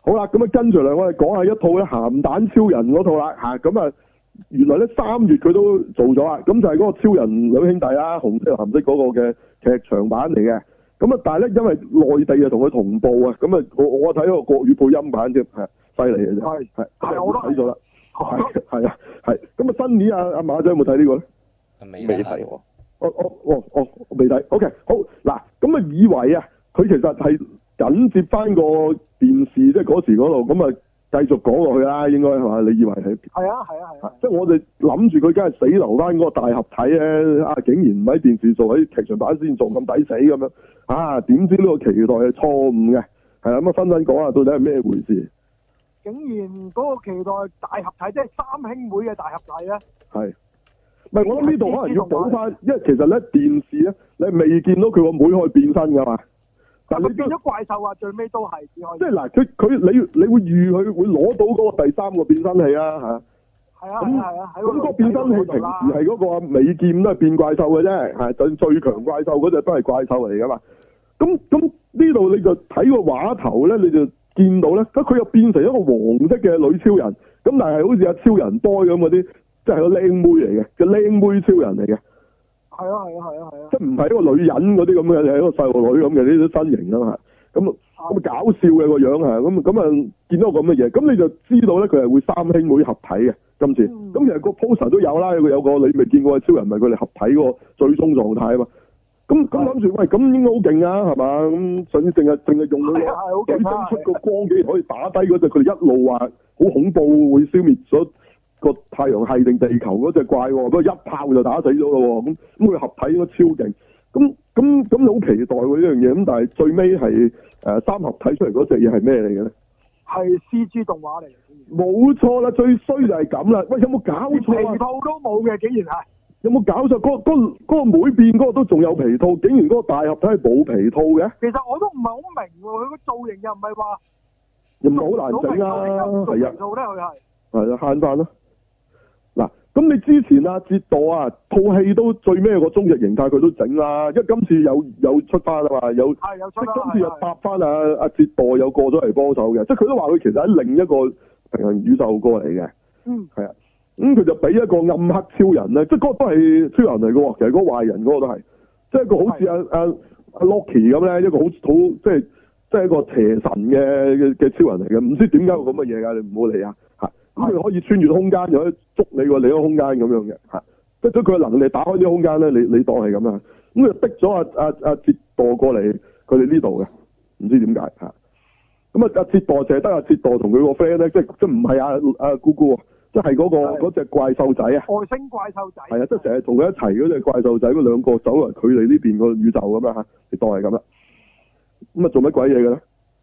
好啦，咁啊跟住嚟我哋講下一套咧鹹蛋超人嗰套啦嚇，咁啊原來咧3月佢都做咗啦，咁就係嗰個超人兩兄弟啦，紅色藍色嗰個嘅劇場版嚟嘅。咁啊，但係咧，因為內地啊同佢同步啊，咁啊，我睇個國語配音版啫，係犀利嘅啫，係我都睇咗啦，係啊，係。咁啊，新年阿馬仔有冇睇呢個咧？ 未睇喎。 我未睇。OK， 好嗱，咁啊，以為啊，佢其實係緊接翻個電視，即係嗰時嗰度，咁啊，繼續講落去啦，應該係嘛？你以為係？係啊。即係我哋諗住佢梗係死留翻嗰個大合體咧，啊，竟然唔喺電視做，喺劇場版先做，咁抵死咁樣。啊！點知呢個期待係錯誤嘅，係啦咁啊，分享講下到底係咩回事？ 竟然嗰個期待大合體，即係三兄妹嘅大合體咧？係， 唔係我諗呢度可能要補翻，因為其實咧電視咧，你未見到佢個妹可以變身噶嘛？但係你變咗怪獸啊，最尾都係只可以。 即係嗱，你會預佢會攞到嗰個第3個變身器啊嚇？係啊，咁嗰個變身器平時係嗰個美劍都係變怪獸嘅啫，係就最強怪獸嗰隻都係怪獸嚟噶嘛。咁呢度你就睇個畫頭咧，你就見到咧，佢又變成一個黃色嘅女超人，咁但係好似阿超人多咁嗰啲，即係個靚妹嚟嘅，個靚妹超人嚟嘅。係啊，即係唔係一個女人嗰啲咁嘅，係一個細路女咁嘅呢啲身形啊嘛。咁搞笑嘅個樣啊，咁啊見到咁嘅嘢，咁你就知道咧佢係會三兄妹合體嘅今次。咁其實個 poster 都有啦，有個你未見過嘅超人，咪佢哋合體嗰個最終狀態啊嘛。咁諗住喂，咁應該好勁啊，係嘛？咁甚至淨係用佢幾分出個光，竟然可以打低嗰隻佢哋一路話好恐怖，會消滅咗個太陽系定地球嗰隻怪，不過一炮就打死咗咯。咁佢合體應該超勁。咁你好期待喎呢樣嘢。咁但係最尾係三合體出嚟嗰隻嘢係咩嚟嘅咧？係 CG 動畫嚟嘅。冇錯啦，最衰就係咁啦。喂，有冇搞錯啊？皮套都冇嘅，竟然係。有冇搞錯？嗰個妹變嗰個都仲有皮套，竟然嗰個大合體係冇皮套嘅？其實我都唔係好明喎，佢個造型又唔係話又唔係好難整啊，係啊，做咧佢係啊慳翻啦。嗱，咁你之前啊折墮啊套戲都最尾個終極形態佢都整啦，因為今次有出翻啊嘛，有出即今次又搭翻阿折墮又過咗嚟幫手嘅，即係佢都話佢其實喺另一個平行宇宙過嚟嘅，係啊。咁佢就俾一個暗黑超人咧，即係嗰個都係超人嚟嘅喎，其實嗰個壞人嗰個都係，即係一個好似阿 Loki 咁咧，一個好即係一個邪神嘅超人嚟嘅，唔知點解會咁嘅嘢㗎，你唔好理啊嚇。咁佢可以穿越空間，又可以捉你個另一個空間咁樣嘅嚇，即係佢嘅能力打開啲空間咧，你當係咁啦。咁佢就逼咗阿折墮過嚟佢哋呢度嘅，唔知點解嚇。咁阿折墮淨係得阿折墮同佢個 friend 咧，即唔係阿姑姑啊。即係嗰隻怪獸仔啊！外星怪獸仔係啊，即係成日同佢一齊嗰隻怪獸仔，嗰兩個走嚟佢哋呢邊個宇宙咁樣嚇，你當係咁啦。咁啊做乜鬼嘢嘅咧？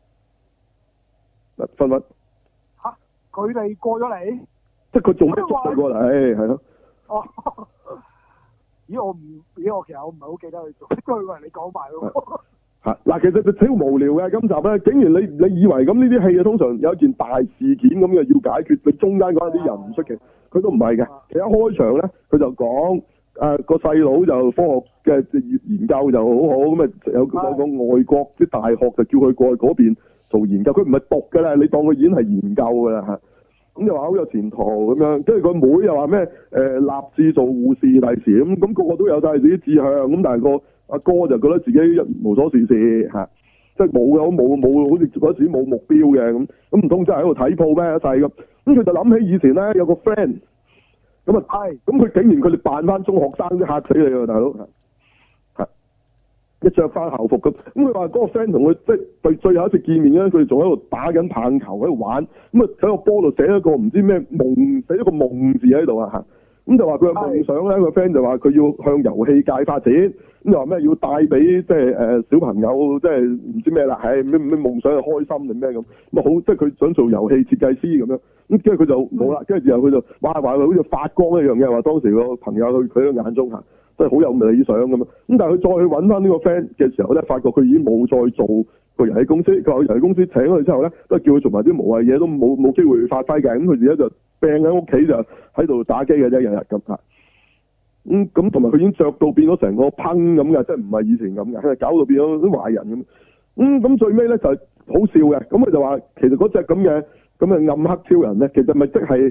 分嚇佢哋過咗嚟，即係佢做乜捉佢過嚟？係咯。哦。咦？我其實我唔係好記得佢做，不過你講埋咯。嗱，其實就超無聊嘅今集咧，竟然你以為咁呢啲戲啊，通常有一件大事件咁嘅要解決，你中間嗰啲人唔出奇，佢都唔係嘅。其實一開場咧，佢就講個細佬就科學嘅研究就好好，咁啊有個外國啲大學就叫佢過去嗰邊做研究，佢唔係讀㗎啦，你當佢已經係研究㗎啦嚇。咁又話好有前途咁樣，跟住個妹又話咩立志做護士第時咁個個都有晒自己志向，咁但係個阿哥就覺得自己無所事事嚇，即係冇嘅，冇好似嗰時冇目標嘅咁唔通真係喺度睇鋪咩一世咁？咁佢就諗起以前咧有個 friend， 咁啊咁佢竟然佢哋扮翻中學生都嚇死你喎，大佬係一着翻校服咁佢話嗰個 friend 同佢即係對最後一次見面咧，佢哋仲喺度打緊棒球喺度玩，咁啊喺個波度寫一個唔知咩夢，寫一個夢字喺度啊嚇。咁就話佢有夢想咧，個 friend 就話佢要向遊戲界發展，咁就話咩要帶俾即係小朋友即係唔知咩啦，係咩夢想係開心定咩咁，咁好即係佢想做遊戲設計師咁樣，咁跟住佢就冇啦，跟住之後佢就話好似發光一樣嘅，話當時個朋友去佢嘅眼中嚇，即係好有理想咁樣，咁但係佢再去揾翻呢個 friend 嘅時候咧，發覺佢已經冇再做個遊戲公司，佢話遊戲公司請佢之後咧，都係叫佢做埋啲無謂嘢，都冇機會發揮嘅，咁佢而家就病喺屋企就喺度打機嘅啫，日日咁嚇。咁同埋佢已經着到變咗成個烹咁嘅，即係唔係以前咁嘅，搞到變咗啲壞人咁。 咁最尾咧就係好笑嘅，咁佢就話其實嗰隻咁嘅暗黑超人咧，其實咪即係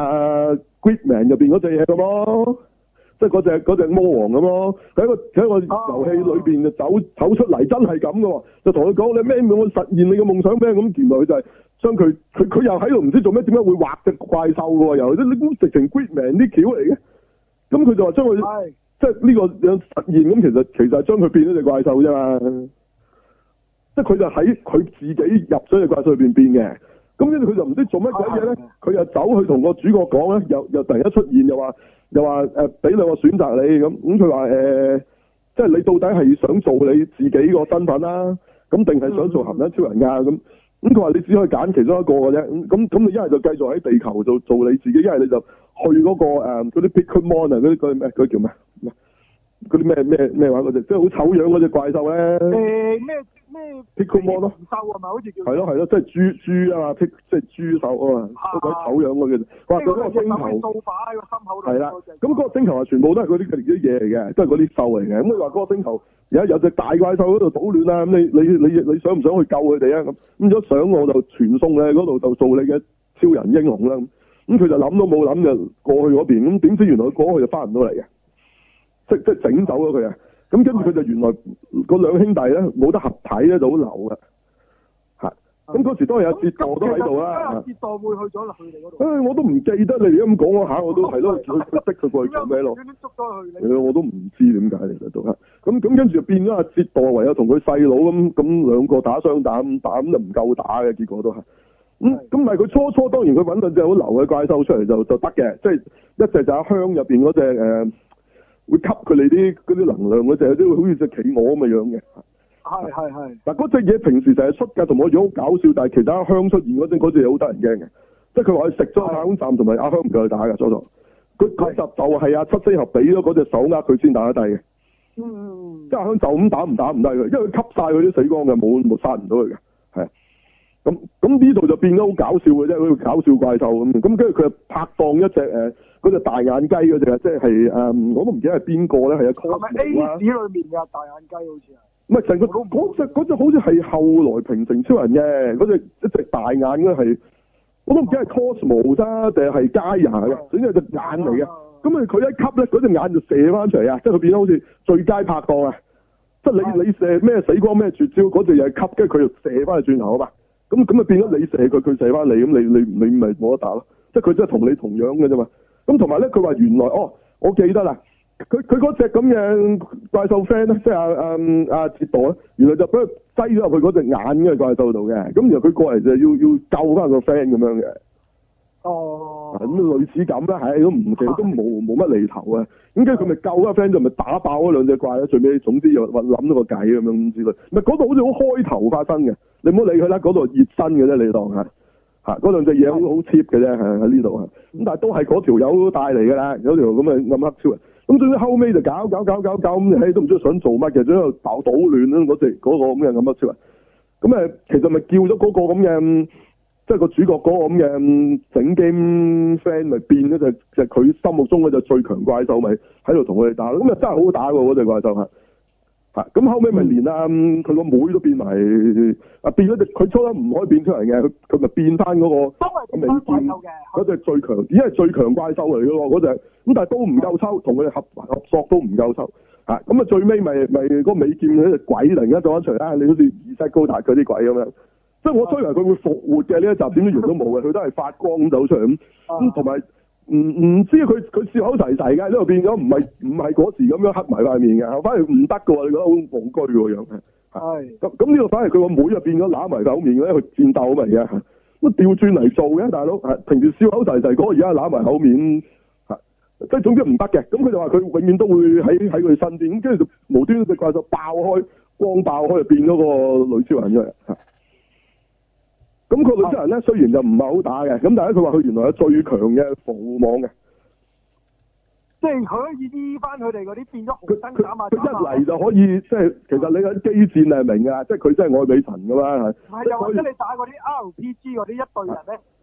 Gridman 入邊嗰隻嘢咁咯，即係嗰隻魔王咁咯。佢喺個遊戲裏邊就走出嚟，真係咁嘅喎，就同佢講你咩我實現你嘅夢想咩？咁原來佢就係將佢又喺度唔知做咩，點解會畫隻怪獸嘅喎？又啲直情 Gridman 啲橋嚟嘅，咁佢就話將佢即係呢個有實現咁，其實係將佢變咗隻怪獸啫嘛。即係佢就喺佢自己入咗隻怪獸裏邊變嘅，咁跟住佢就唔知做乜鬼嘢咧，佢又走去同個主角講咧，又突然間出現，又話俾兩個選擇你咁佢話即係你到底係想做你自己個身份啦，咁定係想做鹹蛋超人㗎咁佢話你只可以揀其中一個嘅啫，咁你一係就繼續喺地球度做你自己，一係你就去嗰個嗰啲 Pokemon 啊嗰啲咩嗰啲叫咩嗰啲咩話嗰隻即係好醜樣嗰隻怪獸咧咩 Pokemon 咯， 獸啊嘛，好似叫係咯，即係豬啊嘛，即係豬手啊嘛，都鬼醜樣嗰嘅。哇！嗰個星球掃把喺個心口度。係啦， 咁嗰個星球啊，全部都係嗰啲嘢嚟嘅，都係嗰啲獸嚟嘅。咁你話嗰個星球而家有隻大怪獸喺度搗亂啊，咁你想唔想去救佢哋啊？咁如果想我就傳送你喺嗰度就做你嘅超人英雄啦。咁佢就諗都冇諗就過去嗰邊，咁點知原來佢過去就翻唔到嚟嘅，即係整走咗佢啊！咁跟住佢就原來嗰兩兄弟咧冇得合體咧就好流嘅，嚇！咁嗰時當然有折墮都喺度啦。折墮會去咗佢哋嗰度。我都唔記得你而家咁講嗰下，我都係咯，佢逼佢過去做咩咯？捉咗佢。我都唔知點解嚟嘅都嚇。咁跟住就變咗阿折墮，唯有同佢細佬咁兩個打雙打咁就唔夠打嘅，結果都係。咁但係佢初當然佢揾到隻好流嘅怪獸出嚟就得嘅，即係一隻就喺箱入邊嗰隻會吸佢哋啲能量嗰隻，都好似隻企鵝咁嘅樣嘅。係。嗱嗰隻嘢平時成日出㗎，同我樣好搞笑，但係其實阿香出現嗰陣，嗰隻嘢好得人驚嘅。即係佢話佢食咗太空站，同埋阿香唔夠佢打嘅初初。佢就係阿七星俠俾咗嗰隻手握佢先打得低嘅。即係阿香就咁打唔低佢，因為佢吸晒佢啲死光嘅，冇殺唔到佢嘅。係。咁呢度就變咗好搞笑嘅啫，好似搞笑怪獸咁。咁跟住佢就拍檔一隻嗰隻大眼雞嗰隻，即係我都唔記得係邊個咧，係啊 Cosmo 啦。A 史裏面嘅大眼雞好似係。唔係成個嗰隻好似係後來平成超人嘅嗰隻一隻大眼嘅係，我都唔記得係 Cosmo 咋定係Gaia嘅，總之係隻眼嚟嘅。咁佢一吸咧，嗰隻眼就射翻出嚟啊！即係佢變咗好似最佳拍檔啊！即係你射咩死光咩絕招，嗰隻又係吸，跟住佢又射翻去轉頭啊嘛！咁就變咗你射佢，佢射翻你，咁你咪冇得打咯。即係佢真係同你同樣嘅啫嘛。咁同埋咧，佢話原來我記得啦，佢嗰隻咁嘅怪獸 friend 咧，即係阿折墮咧，原來就俾佢擠咗入去嗰隻眼嘅怪獸度嘅。咁然後佢過嚟就要救翻個 friend 咁樣嘅。咁類似咁啦，係都唔其實都冇乜厘頭啊。咁跟住佢咪救個 friend 就咪打爆嗰兩隻怪咧。最尾總之又諗到個計咁樣之類。咪嗰度好似好開頭發生嘅，你唔好理佢啦。嗰度熱身嘅啫，你當係嗰兩隻嘢好 cheap 嘅啫，喺呢度咁但係都係嗰條友帶嚟㗎啦，有條咁嘅暗黑超人。咁總之後尾就搞咁，都唔知想做乜嘅，總之喺度搗亂啦嗰個咁嘅暗黑超人。咁其實咪叫咗嗰個咁嘅。即係個主角嗰個咁嘅整 game friend 咪變咗就佢心目中嗰隻最強怪獸咪喺度同佢哋打咯，咁啊真係好打喎嗰隻怪獸係，咁後尾咪連佢個妹都變埋變咗隻，佢初初唔可以變出嚟嘅，佢咪變翻嗰個美劍嗰隻最強，已經係最強怪獸嚟嘅喎嗰隻，咁但係都唔夠抽，同佢哋合作都唔夠抽，咁最尾咪嗰個美劍嗰隻鬼突然間做翻出嚟，你好似二世高達嗰啲鬼咁樣。即係我推為佢會復活嘅呢一集，點知原都冇嘅，佢都係發光咁走出嚟咁同埋唔知佢笑口齊齊嘅，呢度變咗唔係嗰時咁樣黑埋塊面嘅，反而唔得嘅喎，你覺得好戇居喎樣係。咁呢度反而佢個妹就變咗揦埋口面嘅，去戰鬥咪嘅，咁調轉嚟做嘅大佬，平時笑口齊齊嗰個而家揦埋口面，即係總之唔得嘅。咁佢就話佢永遠都會喺佢身邊，咁跟住就無端端隻怪獸爆開，光爆開就變咗個女超人出嚟。咁個女超人咧，雖然就唔係好打嘅，咁但係佢話佢原來有最強嘅防護網嘅， 即係可以醫翻佢哋嗰啲變咗紅燈膽啊！ 佢一嚟就可以，即係其實你嗰啲機戰你係明㗎，即係佢真係愛美神㗎嘛。 唔係又或者你打嗰啲 RPG 嗰啲一隊人咧，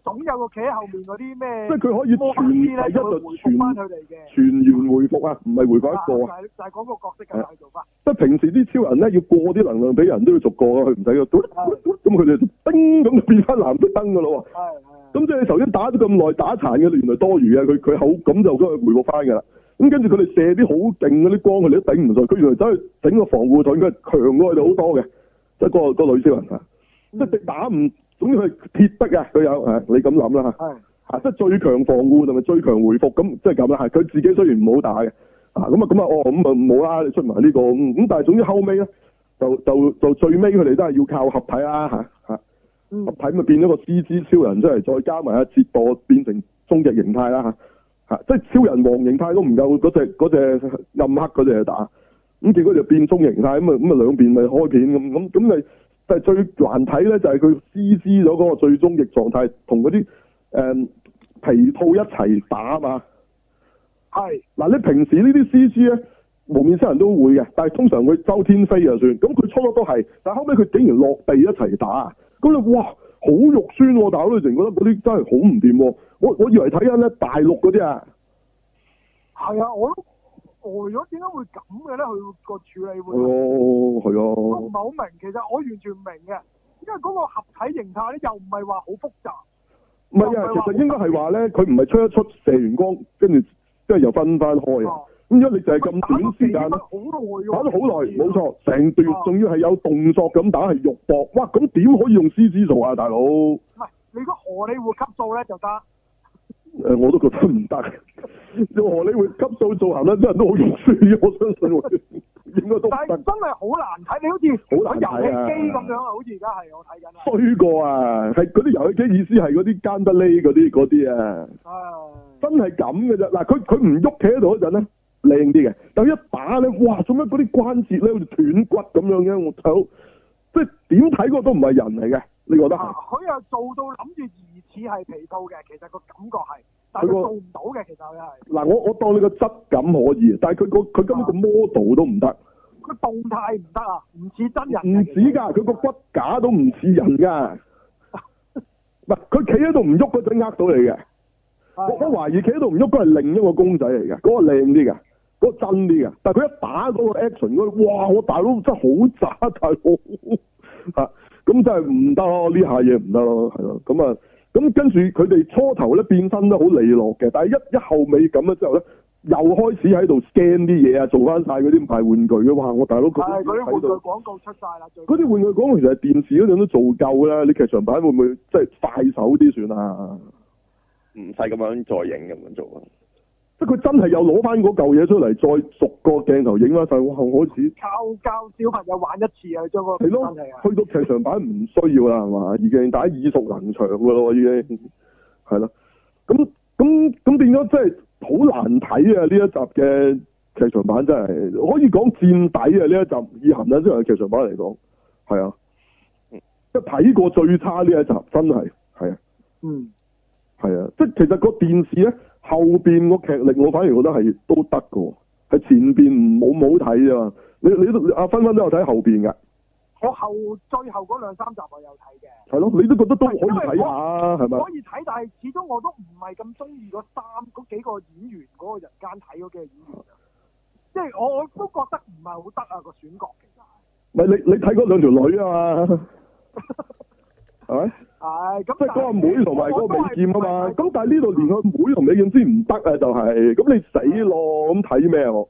總有個企喺後面嗰啲咩， 即係佢可以第一就全翻佢哋嘅， 全員回復啊，唔係回復一個啊。 就係嗰個角色嘅做法。 即係平時啲超人咧要過啲能量俾人都要逐個啊，佢唔使嘅，咁佢哋叮咁就變翻藍色燈噶咯喎。咁即係你頭先打咗咁耐打殘嘅，原來多餘啊，佢好咁就回復翻㗎啦。咁跟住佢哋射啲好勁嗰啲光，佢哋都頂唔順。佢原來走去整個防護盾，佢係強過佢哋好多嘅。即係個女超人啊，即係打唔，總之佢係鐵得嘅，佢有你咁諗啦嚇。即係最強防護同埋最強回復，咁即係咁啦。佢自己雖然唔好打嘅，冇啦，你出埋呢個咁，但係總之後尾咧，就最尾佢哋都係要靠合體啦嚇。合體咪變咗個 CG 超人出嚟，再加埋折墮變成終極形態啦嚇，即係超人王形態都唔夠嗰隻暗黑嗰隻打，咁結果就變終形態，咁啊兩邊咪開片咁咪，但係最難睇咧就係佢 CG 咗嗰個最終極狀態，同嗰啲皮套一齊打啊嘛。係嗱，你平時呢啲 CG 咧，無面超人都會嘅，但係通常佢周天飛就算，咁佢初初都係，但係後尾佢竟然落地一齊打。咁你哇好肉酸喎，大佬你成覺得嗰啲真係好唔掂喎，我以為睇緊咧大陸嗰啲啊，係啊，我都呆咗，點解會咁嘅咧？佢個處理會係啊，我唔係好明，其實我完全唔明嘅，因為嗰個合體形態咧又唔係話好複雜，唔係啊，其實應該係話咧，佢唔係出一出射完光，跟住即係又分翻開啊。咁因為你就係咁短時間咧，打咗好耐，冇錯，成段仲要係有動作咁打，係肉搏，哇！咁點可以用 CG 做啊，大佬？唔係，你如果荷里活級數咧就得。我都覺得唔得，用荷里活級數做行咧，啲人都好肉酸，我相信應該都唔得。但係真係好難睇，你好似玩遊戲機咁樣啊，好似而家係我睇緊啊。衰過啊，係嗰啲遊戲機意思係嗰啲奸得利嗰啲啊。真係咁嘅啫，嗱佢唔喐企喺度嗰陣咧。靚啲嘅，但係一打咧，哇！做乜嗰啲關節咧好似斷骨咁樣嘅？我睇到，即係點睇嗰個都唔係人嚟嘅，你覺得係？佢又做到諗住疑似係皮套嘅，其實個感覺係，但係佢做唔到嘅，其實佢係。嗱，我當你個質感可以，但係佢根本個 model 都唔得。佢動態唔得啊，唔似真人。唔止㗎，佢個骨架都唔似人㗎。唔係，佢企喺度唔喐嗰陣呃到你嘅。我懷疑企喺度唔喐，嗰係另一個公仔嚟嘅，嗰個靚啲嘅。嗰個真啲嘅，但係佢一打嗰個 action 嗰個，哇！我大佬真係好渣，大佬咁真係唔得咯，呢下嘢唔得咯，係咯，咁跟住佢哋初頭咧變身都好利落嘅，但係一後尾咁樣之後咧，又開始喺度 scan 啲嘢啊，做翻晒嗰啲賣玩具嘅，哇！我大佬嗰啲玩具廣告出晒啦，嗰啲玩具廣告其實係電視嗰陣都做夠啦，你劇場版會唔會即係快手啲算啊？唔使咁樣再影咁樣做啊！即係佢真係又攞翻嗰嚿嘢出嚟，再逐個鏡頭影翻晒，哇！開始教小朋友玩一次啊，將個係咯，去到劇場版唔需要啦，係嘛？已經大家耳熟能詳噶咯，已經係咯。咁變咗即係好難睇啊！呢一集嘅劇場版真係可以講墊底啊！呢一集以含撚出嚟嘅劇場版嚟講，係啊，即係睇過最差呢一集，真係係啊，係啊，即係其實個電視咧。後邊個劇力我反而覺得係都得㗎，係前邊冇睇啫嘛。你阿芬芬都有睇後邊㗎。我最後嗰2-3集我有睇嘅。係咯，你都覺得都可以睇下，係咪？可以睇，但係始終我都唔係咁中意嗰幾個演員嗰個人間睇嗰幾個演員，即係我都覺得唔係好得啊個選角其實。咪你睇嗰2條女啊嘛。係咪？係咁，即係嗰個妹同埋嗰個美劍啊嘛。咁但係呢度連個妹同美劍先唔得啊，就係咁你死咯！咁睇咩啊？我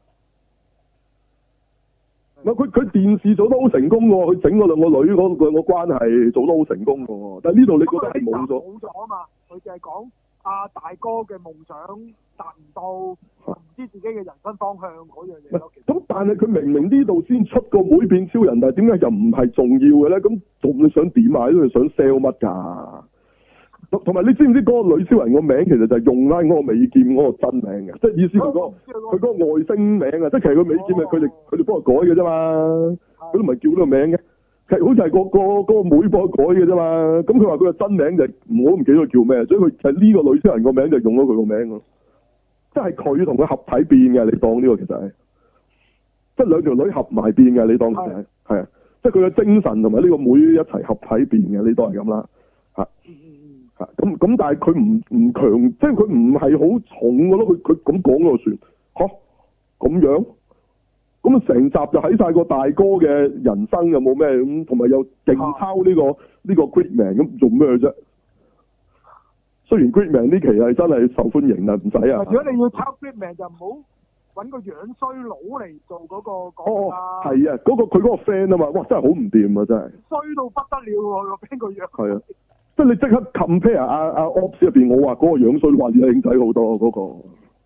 佢電視做得好成功喎，佢整嗰2個女嗰個關係做得好成功喎。但係呢度你覺得係冇咗啊嘛？佢就係講阿大哥嘅夢想達唔到，唔知自己嘅人生方向嗰樣嘢咯。咁但係佢明明呢度先出個妹變超人，但係點解又唔係重要嘅咧？咁仲你想點啊？呢度想 sell 乜㗎？同埋你知唔知嗰個女超人個名其實就係用翻嗰個美劍嗰個真名嘅，即係意思佢嗰個外星名啊！即係其實佢美劍係佢哋幫佢改嘅啫嘛，佢都唔係叫呢個名嘅，其實好似係個妹幫佢改嘅啫嘛。咁佢話佢個真名就我都唔記得佢叫咩，所以佢就係呢個女超人個名就用咗佢個名咯。即係佢同佢合體變嘅，你當呢個其實係，即係2條女合埋變嘅，你當其實係啊，即係佢嘅精神同埋呢個妹一齊合體變嘅，你當係咁啦，嚇。咁咁但係佢唔強，即係佢唔係好重嘅咯。佢咁講就算嚇咁樣，咁啊成集就喺晒個大哥嘅人生有冇咩咁，同埋又勁抄呢個 Gridman 咁做咩啫？雖然 Gridman 呢期係真係受歡迎啊，唔使啊。 如果你要抄 Gridman 就唔好揾個樣衰佬嚟做嗰個角啦。 係啊，佢嗰個 friend 啊嘛，哇真係好唔掂啊，真係。衰到不得了喎，個 friend 個樣。係啊。 即係你即刻 compare 阿 Ops 入邊，我話嗰個樣衰，話靚仔好多嗰個。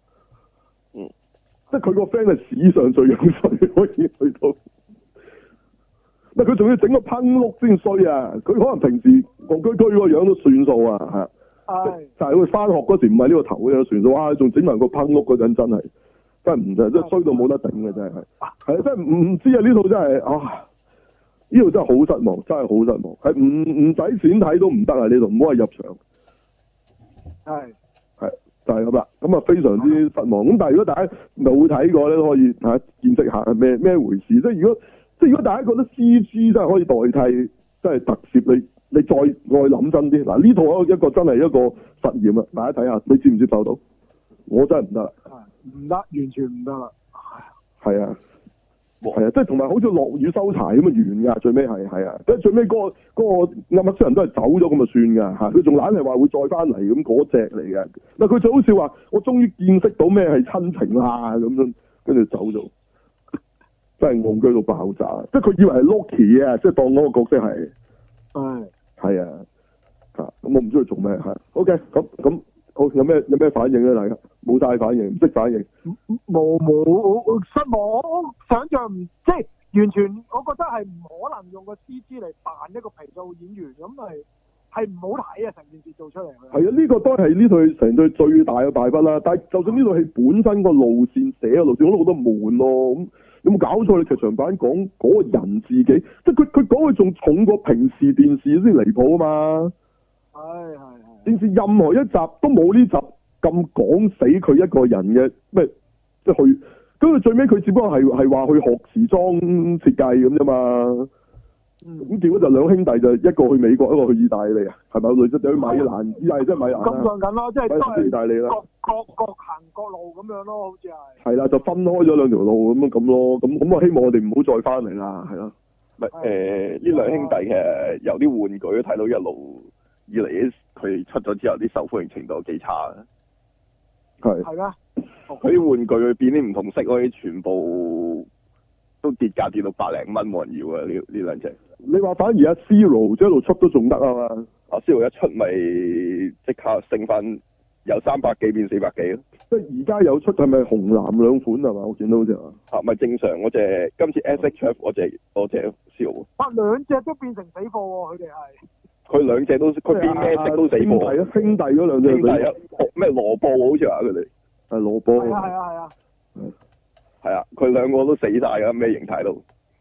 即係佢個 friend 係史上最樣衰，可以去到。唔係佢仲要整個烹碌先衰啊！佢可能平時戇居居個樣都算數啊，係。就係佢翻學嗰時唔係呢個頭嘅算數，哇！仲整埋個烹碌嗰陣真係唔得，即係衰到冇得頂嘅真係。係啊，真係唔知啊！呢套真係啊，呢套真係好失望，真係好失望。係唔使錢睇都唔得啊！呢度唔好係入場。係。就係咁啦，咁啊非常之失望。咁但係如果大家冇睇過咧，都可以見識下係咩回事。即係如果大家覺得 CG 真係可以代替，真係特攝，你再諗真啲。嗱呢套一個真係一個實驗啊！大家睇下，你接唔接受到？我真係唔得啦。唔得，完全唔得啦。係啊。係啊，即係同埋好似落雨收柴咁啊完噶，最尾係啊，即係最尾嗰個暗黑超人都係走咗咁就算噶嚇，佢仲懶係話會再翻嚟咁嗰隻嚟嘅。嗱佢最好笑話，我終於見識到咩係親情啦咁樣，跟住走咗，真係戇居到爆炸。即係佢以為係 Loki 啊，即係當嗰個角色係。係啊，咁我唔知佢做咩係。OK，咁好有咩反應咧？大家冇晒反應，唔識反應。 冇失望，我想象唔即係完全，我覺得係唔可能用個 CG 嚟扮一個皮套演員，咁係唔好睇啊！成件事做出嚟。 係啊，呢個都係呢套成隊最大嘅敗筆啦。但係就算呢套戲本身個路線寫嘅路線，我都覺得悶咯。咁有冇搞錯？你劇場版講嗰個人自己，即係佢講佢仲重過平時電視先離譜啊嘛。係。電視任何一集都冇呢集咁講死佢一個人嘅咩，即係去，咁佢最尾佢只不過係話去學時裝設計咁啫嘛。咁結果就兩兄弟就一個去美國，一個去意大利啊，係咪？類似就去米蘭，意大利即係米蘭。咁上緊咯，即係都係意大利啦。各行各路咁樣咯，好似係。係啦，就分開咗兩條路咁咯，咁我希望我哋唔好再翻嚟啦，係咯。 呢兩兄弟其實由啲玩具都睇到一路以嚟佢出咗之後啲受歡迎程度幾差啊。 係咩？佢啲玩具佢變啲唔同色嗰啲，全部都跌價跌到100零蚊，冇人要啊！呢兩隻。你話反而阿 Zero 一路出都仲得啊嘛？ 阿 Zero 一出咪即刻升翻，由300幾變400幾咯。 即係而家有出係咪紅藍兩款係嘛？我見到好似係咪正常嗰隻？今次 SHF 嗰隻 Zero。 兩隻都變成死貨喎！佢哋係。 佢兩隻都，佢變咩色都死貨。 係啊，兄弟嗰兩隻。 兄弟啊，咩羅布好似話佢哋。 係羅布。 係啊。 係啊，佢兩個都死晒㗎，咩形態都。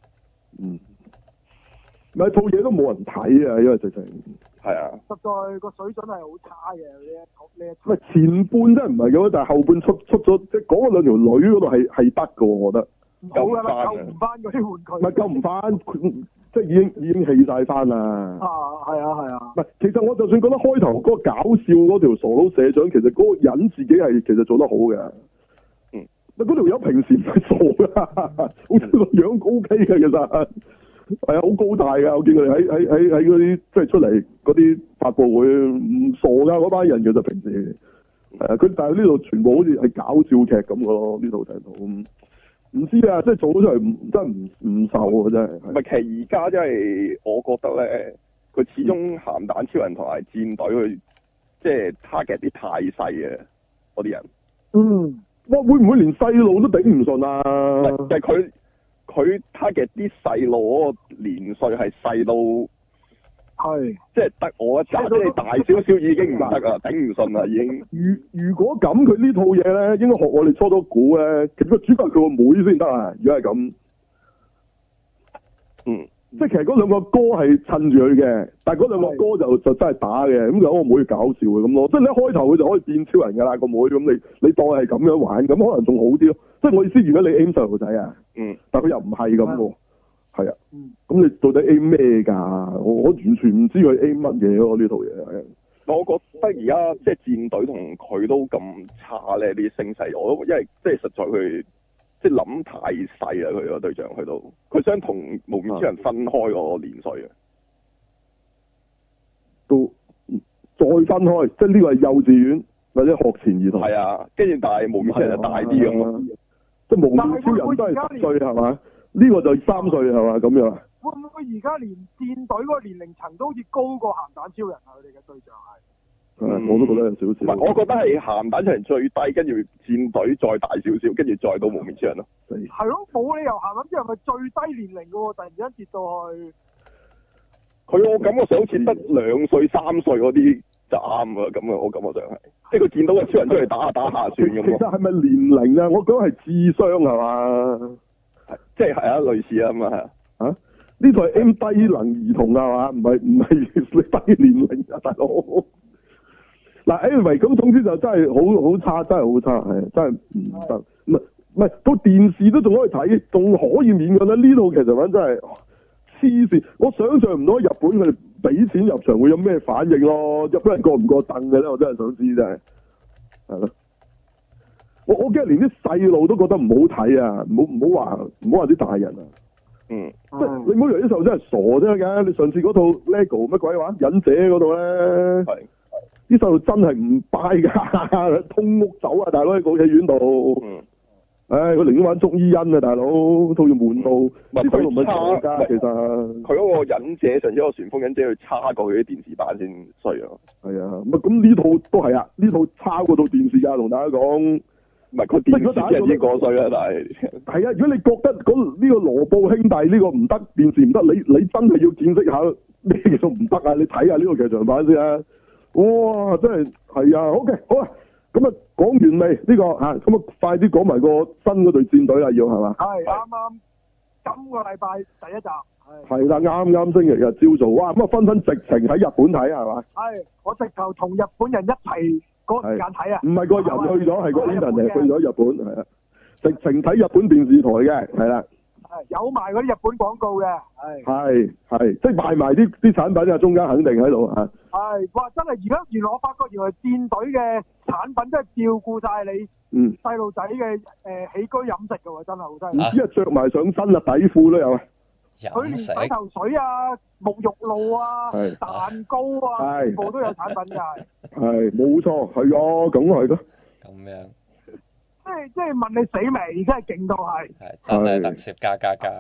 咪套嘢都冇人睇啊，因為直情。 係啊。 實在個水準係好差嘅呢一。 咪前半真係唔係咁，但係後半出咗，即係嗰兩條女嗰度係得㗎，我覺得。 救唔翻嗰啲玩具。 咪救唔翻，即係已經棄晒翻啦。 係啊。 唔係，其實我就算覺得開頭嗰個搞笑嗰條傻佬社長，其實嗰個人自己係其實做得好嘅。嗰條友平時唔係傻噶，好似個樣 OK 嘅，其實係啊，好高大噶。我見佢哋喺嗰啲即係出嚟嗰啲發佈會唔傻噶，嗰班人其實平時係啊，佢但係呢度全部好似係搞笑劇咁嘅咯，呢度睇到。唔知啊，即係做咗出嚟真係唔受啊，真係。 唔係，其實而家真係我覺得咧，佢始終鹹蛋超人同埋戰隊佢即係 target 啲太細嘅嗰啲人。 哇！會唔會連細路都頂唔順啊？ 就係佢 target 啲細路嗰個年歲係細到即係得我一紮，即係大少少已經唔得啊，頂唔順啦已經。 如果咁，佢呢套嘢咧，應該學我哋初初估咧，其實個主角係佢個妹先得啊！如果係咁，即係其實嗰兩個哥係襯住佢嘅，但係嗰兩個哥就真係打嘅，咁兩個妹搞笑嘅咁咯。即係你一開頭佢就可以變超人㗎啦，個妹咁你當係咁樣玩，咁可能仲好啲咯。即係我意思，如果你 aim 細路仔啊，但係佢又唔係咁喎。係啊，咁你到底 aim 咩㗎？我完全唔知佢 aim 乜嘢咯，呢套嘢係。 我覺得而家即係戰隊同佢都咁差咧，啲聲勢，我都因為即係實在佢即係諗太細啦，佢個對象去到，佢想同無面超人分開個年歲啊， 都再分開，即係呢個係幼稚園或者學前兒童。 係啊，跟住但係無面超人就大啲咁咯， 即係無面超人都係10歲係嘛？呢個就3歲係嘛？咁樣。 會唔會而家連戰隊嗰個年齡層都好似高過鹹蛋超人啊？佢哋嘅對象係。 我都覺得有少少。 唔係，我覺得係鹹蛋超人最低，跟住戰隊再大少少，跟住再到無面超人咯。 係咯，冇理由鹹蛋超人係最低年齡嘅喎，突然之間跌到去。 佢我感覺上好似得2歲3歲嗰啲就啱啊，咁啊，我感覺上係，即係佢見到個超人出嚟打下算咁。其實係咪年齡啊？我覺得係智商係嘛？ 即係啊，類似啊嘛係啊。 呢台 M 低能兒童啊嘛？唔係你低年齡啊，大佬。嗱 anyway 咁總之就真係好差，真係好差，係真係唔得。唔係到電視都仲可以睇，仲可以免㗎啦。呢套其實真係黐線，我想象唔到日本佢哋俾錢入場會有咩反應咯。日本人過唔過凳嘅咧？我真係想知真係。係咯。我驚連啲細路都覺得唔好睇啊！唔好話啲大人啊。即係你唔好以為啲細路真係傻啫㗎。你上次嗰套 LEGO 乜鬼話忍者嗰度咧，啲細路真係唔拜㗎，通屋走啊！大佬喺個戲院度。佢寧願玩捉伊恩啊，大佬套住門度。啲細路唔係傻㗎，其實。佢嗰個忍者上咗個旋風忍者，去差過佢啲電視版先衰啊！係啊，咁呢套都係啊，呢套差過套電視㗎，同大家講。唔係佢電視真係已經過衰啦，但係係啊！如果你覺得呢個羅布兄弟呢個唔得，電視唔得，你真係要見識下咩叫唔得啊！你睇下呢個劇場版先啊！哇，真係啊 ！OK， 好啊，咁啊講完未呢個嚇？咁啊快啲講埋個新嗰隊戰隊啦，要係嘛？係啱今個禮拜第一集係啦，啱星期日朝早哇！咁啊分直情喺日本睇係嘛？係我直頭同日本人一齊。嗰個時間睇啊！唔係個人去咗，係個 internet 去咗日本，係啊，直情睇日本電視台嘅，係啦。係有埋嗰啲日本廣告嘅，係，即係賣埋啲產品啊，中間肯定喺度啊。係，哇！真係而家原來我發覺原來戰隊嘅產品真係照顧晒你細路仔嘅起居飲食㗎喎，真係好犀利。一着埋上身啊，底褲都有啊。佢連洗頭水啊、沐浴露啊、蛋糕啊，全部都有產品㗎。係冇錯，係啊，咁係咯。咁樣。即係問你死未？真係勁到係。係真係特攝加。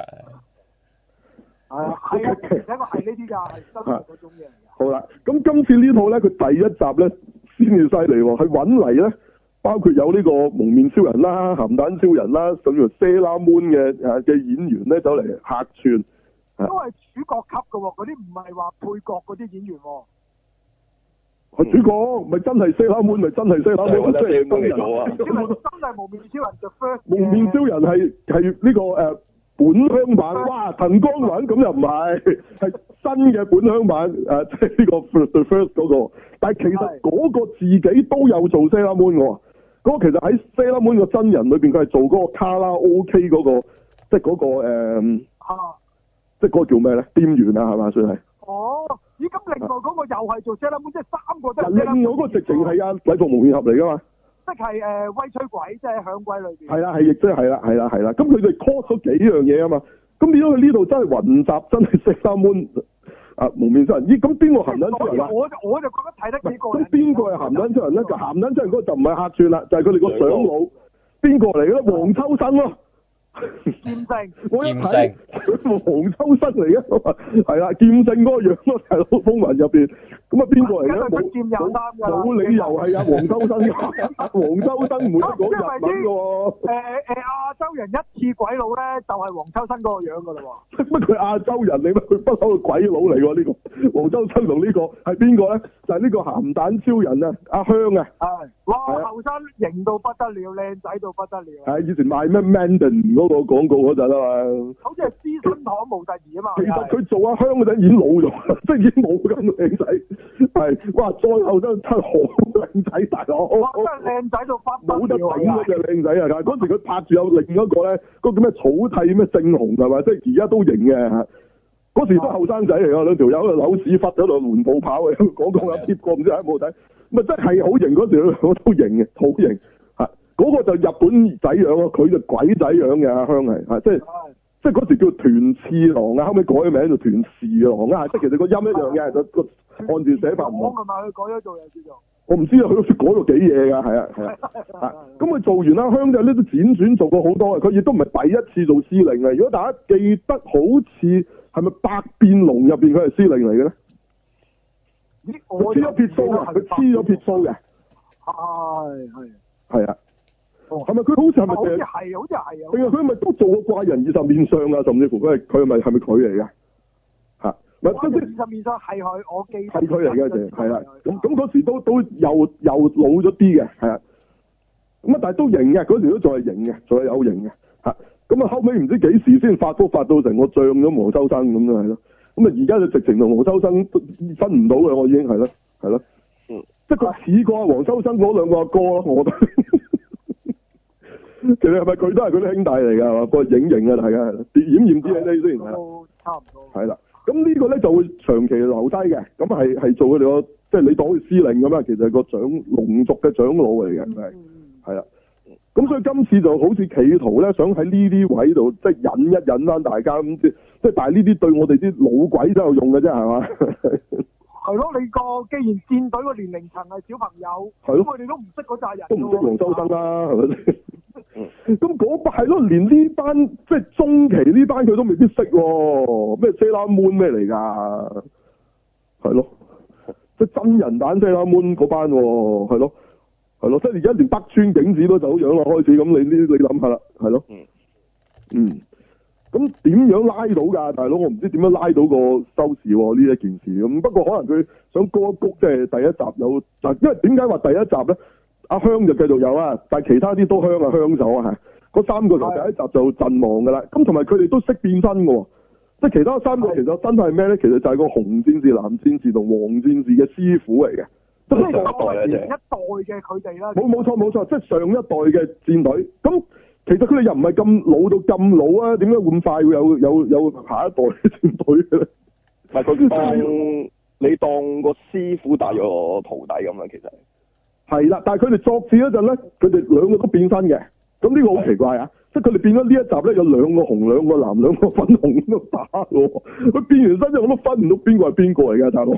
係啊，係啊，而且個係呢啲㗎，係真係嗰種嘢嚟㗎。好啦，咁今次呢套咧，佢第一集咧先至犀利喎，係揾嚟咧，包括有呢個蒙面超人啦、鹹蛋超人啦，甚至乎 Sailor Moon 嘅演員咧走嚟客串。都係主角級㗎喎，嗰啲唔係話配角嗰啲演員喎。係主角，咪真係 Sailor Moon，咪真係 Sailor Moon，真係真人做啊！真係蒙面超人嘅 first。蒙面超人係呢個本鄉版，哇！藤岡弘咁又唔係，係新嘅本鄉版即係呢個 The First 嗰個。但係其實嗰個自己都有做 Sailor Moon 喎。嗰個其實喺 Sailor Moon 個真人裏邊，佢係做嗰個卡拉 OK 嗰個，即係嗰個即係嗰個叫咩咧？店員啊，係嘛算係？哦，咦？咁另外嗰個又係做 Sailor Moon，即係3個都係。另外嗰個直情係啊，禮服蒙面俠嚟噶嘛？即係威吹鬼，即係響鬼裏邊。係啦，亦即係係啦。咁佢哋 call 咗幾樣嘢啊嘛？咁變咗佢呢度真係雲集，真係 Sailor Moon蒙面超人。咦？咁邊個鹹蛋超人啊？我就覺得睇得幾過癮。咁邊個係鹹蛋超人咧？就鹹蛋超人嗰個就唔係客串啦，就係佢哋個長老。邊個嚟嘅咧？黃秋生咯。劍聖，我一睇黃秋生嚟嘅，係啦，劍聖嗰個樣咯，大佬風雲入邊，咁啊邊個嚟嘅？冇理由係啊黃秋生，黃秋生唔會講日文嘅喎。亞洲人一次鬼佬咧，就係黃秋生嗰個樣噶啦喎。乜佢亞洲人嚟咩？佢不嬲個鬼佬嚟喎呢個。黃秋生同呢個係邊個咧？就係呢個鹹蛋超人啊，阿香啊。係。哇！後生型到不得了，靚仔到不得了。係以前賣咩 Mandarin 嗰個廣告嗰陣啊嘛，好似係資生堂模特兒啊嘛。其實佢做阿香嗰陣已經老咗，即係已經冇咁靚仔。係，哇！再後生真係好靚仔大佬。哇！真係靚仔到不得了。冇得頂嗰隻靚仔啊！但係嗰時佢拍住有另一個咧，嗰個叫咩草剃咩正雄係咪？即係而家都型嘅。 嗰時都後生仔嚟㗎，兩條友喺度扭屎忽喺度緩步跑嘅，講下貼過唔知喺冇睇，咪真係好型嗰時，我都型嘅，好型嚇。嗰個就日本仔樣咯，佢就鬼仔樣嘅阿香係即係嗰時叫團次郎啊，後尾改咗名做團次郎啊，即係其實個音一樣嘅，個按住寫法唔同。 係咪佢改咗做又叫做？ 我唔知啊，佢好似改咗幾嘢㗎，係啊。咁佢做完啦，香仔呢都輾轉做過好多嘅，佢亦都唔係第一次做司令啊。如果大家記得，好似係咪百變龍入邊佢係司令嚟嘅咧？佢黐咗撇須嘅，佢黐咗撇須嘅。係啊。係咪佢好似係咪？好似係啊！定係佢咪都做過怪人20面相啊？甚至乎佢係咪佢嚟嘅？嚇！唔係即係20面相係佢，我記得係佢嚟嘅，係啦。咁嗰時都又老咗啲嘅，係啊。咁啊，但係都型嘅，嗰時都仲係型嘅，仲係有型嘅嚇。咁啊，後尾唔知幾時先發福發到成我漲咗黃秋生咁樣係咯。咁啊，而家就直情同黃秋生分唔到嘅，我已經係咯。即係佢似過黃秋生嗰兩個阿哥咯，我覺得。其實係咪佢都係佢啲兄弟嚟㗎？係嘛，個影型啊，大家係咯，驗 DNA 雖然係啦，差唔多。係啦，咁呢個咧就會長期留低嘅，咁係做佢哋個，即係你當佢司令咁啊，其實係個龍族嘅長老嚟嘅，係啦。咁所以今次就好似企圖咧，想喺呢啲位度即係引一引翻大家咁，即係但係呢啲對我哋啲老鬼都有用嘅啫，係嘛？係咯，你既然戰隊個年齡層係小朋友，係咯，佢哋都唔識嗰扎人，都唔識黃秋生啦，係咪先？咁嗰班係咯，連呢班即係中期呢班佢都未必識喎，咩 Sailor Moon 咩嚟㗎？係咯，即係真人版 Sailor Moon 嗰班喎，係咯，即係而家連北川景子都走樣啦，開始咁你諗下啦，係咯，咁點樣拉到㗎，大佬？我唔知點樣拉到個收視喎呢一件事咁。不過可能佢想高一谷，即係第一集有嗱，因為點解話第一集咧？阿香就繼續有啊，但係其他啲都香啊，香手啊，嗰三個就第一集就陣亡㗎啦。咁同埋佢哋都識變身㗎喎，即係其他三個其實身體係咩咧？其實就係個紅戰士、藍戰士同黃戰士嘅師傅嚟嘅，即係上一代嘅佢哋啦。冇錯，即係上一代嘅戰隊咁。其實佢哋又唔係咁老到咁老啊，點解咁快會有下一代嘅戰隊嘅咧？ 唔係佢你當個師傅帶咗個徒弟咁啊，其實係啦，但係佢哋作戰嗰陣咧，佢哋兩個都變身嘅，咁呢個好奇怪啊！即係佢哋變咗呢一集咧，有兩個紅、兩個藍、兩個粉紅咁度打喎，佢變完身之後我都分唔到邊個係邊個嚟㗎，大佬。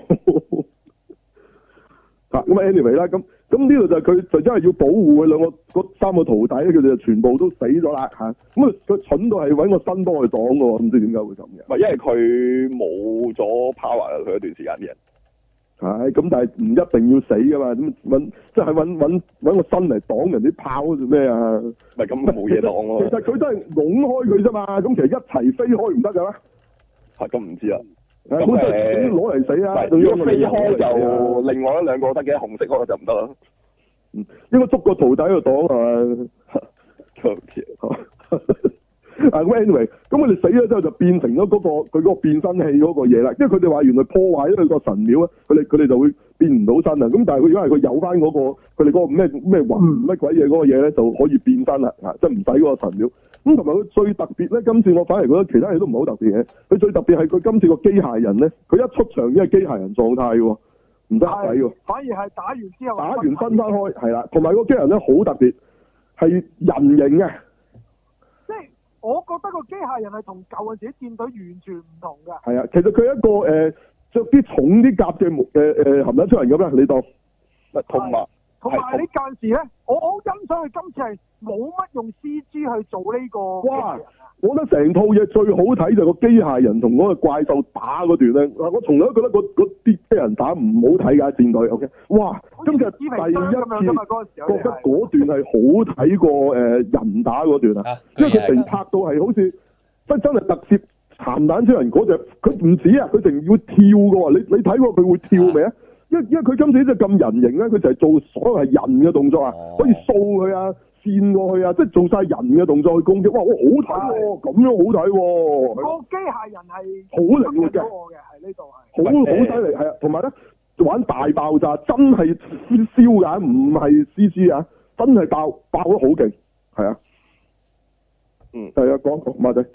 咁 anyway 啦，咁呢度就係佢就因為要保護佢兩個嗰三個徒弟咧，佢哋就全部都死咗啦嚇。咁佢蠢到係揾個新幫佢擋嘅喎，唔知點解會咁嘅。 唔係因為佢冇咗 power 啊，佢一段時間啲人。 係咁，但係唔一定要死㗎嘛。咁即係揾個新嚟擋人啲炮做咩啊？ 唔係咁冇嘢擋咯。 其實佢都係拱開佢啫嘛。咁其實一齊飛開唔得㗎咩？ 係咁唔知啊。 咁攞嚟死啊！ 如果飛開就另外一兩個得嘅，紅色嗰個就唔得啦。 應該捉個徒弟喺度擋係嘛？anyway， 咁佢哋死咗之後就變成咗佢嗰個變身器嗰個嘢啦。因為佢哋話原來破壞咗佢個神廟啊，佢哋就會變唔到身啊。咁但係佢因為佢有翻嗰個佢哋嗰個咩魂乜鬼嘢嗰個嘢咧，就可以變身啦。即係唔使嗰個神廟。咁同埋佢最特別咧，今次我反而覺得其他嘢都唔係好特別嘅。佢最特別係佢今次個機械人咧，佢一出場已經係機械人狀態喎，唔得睇喎。反而係打完之後，打完分翻開係啦，同埋個機械人咧好特別，係人形嘅。即係我覺得個機械人係同舊陣時戰隊完全唔同㗎。係啊，其實佢係一個着啲重啲甲嘅含得出人咁啦，你當同埋呢間時咧，我好欣賞佢今次係冇乜用 CG 去做呢個。哇！我覺得成套嘢最好睇就係個機械人同嗰個怪獸打嗰段咧。我從來都覺得嗰啲機人打唔好睇㗎戰隊。OK， 哇！今日第一次覺得嗰段係好睇過人打嗰段啊，因為佢成拍到係好似真係特攝鹹蛋超人嗰隻，佢唔止啊，佢成要跳㗎喎。你睇過佢會跳未啊？因為佢今次呢隻咁人形咧，佢就係做所有係人嘅動作啊，可以掃佢啊、扇過去啊，即係做晒人嘅動作去攻擊。哇！好睇喎，咁樣好睇喎。個機械人係好靈活嘅，係呢度係好犀利，係啊。同埋咧玩大爆炸，真係燒㗎，唔係 CG 啊，真係爆得好勁，係啊。係啊，講馬仔係。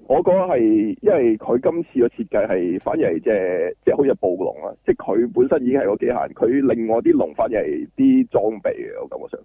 我覺得係因為佢今次嘅設計係反而係即係好似暴龍啊，即係佢本身已經係個機械人，佢另外啲龍反而係啲裝備嘅，我感覺上。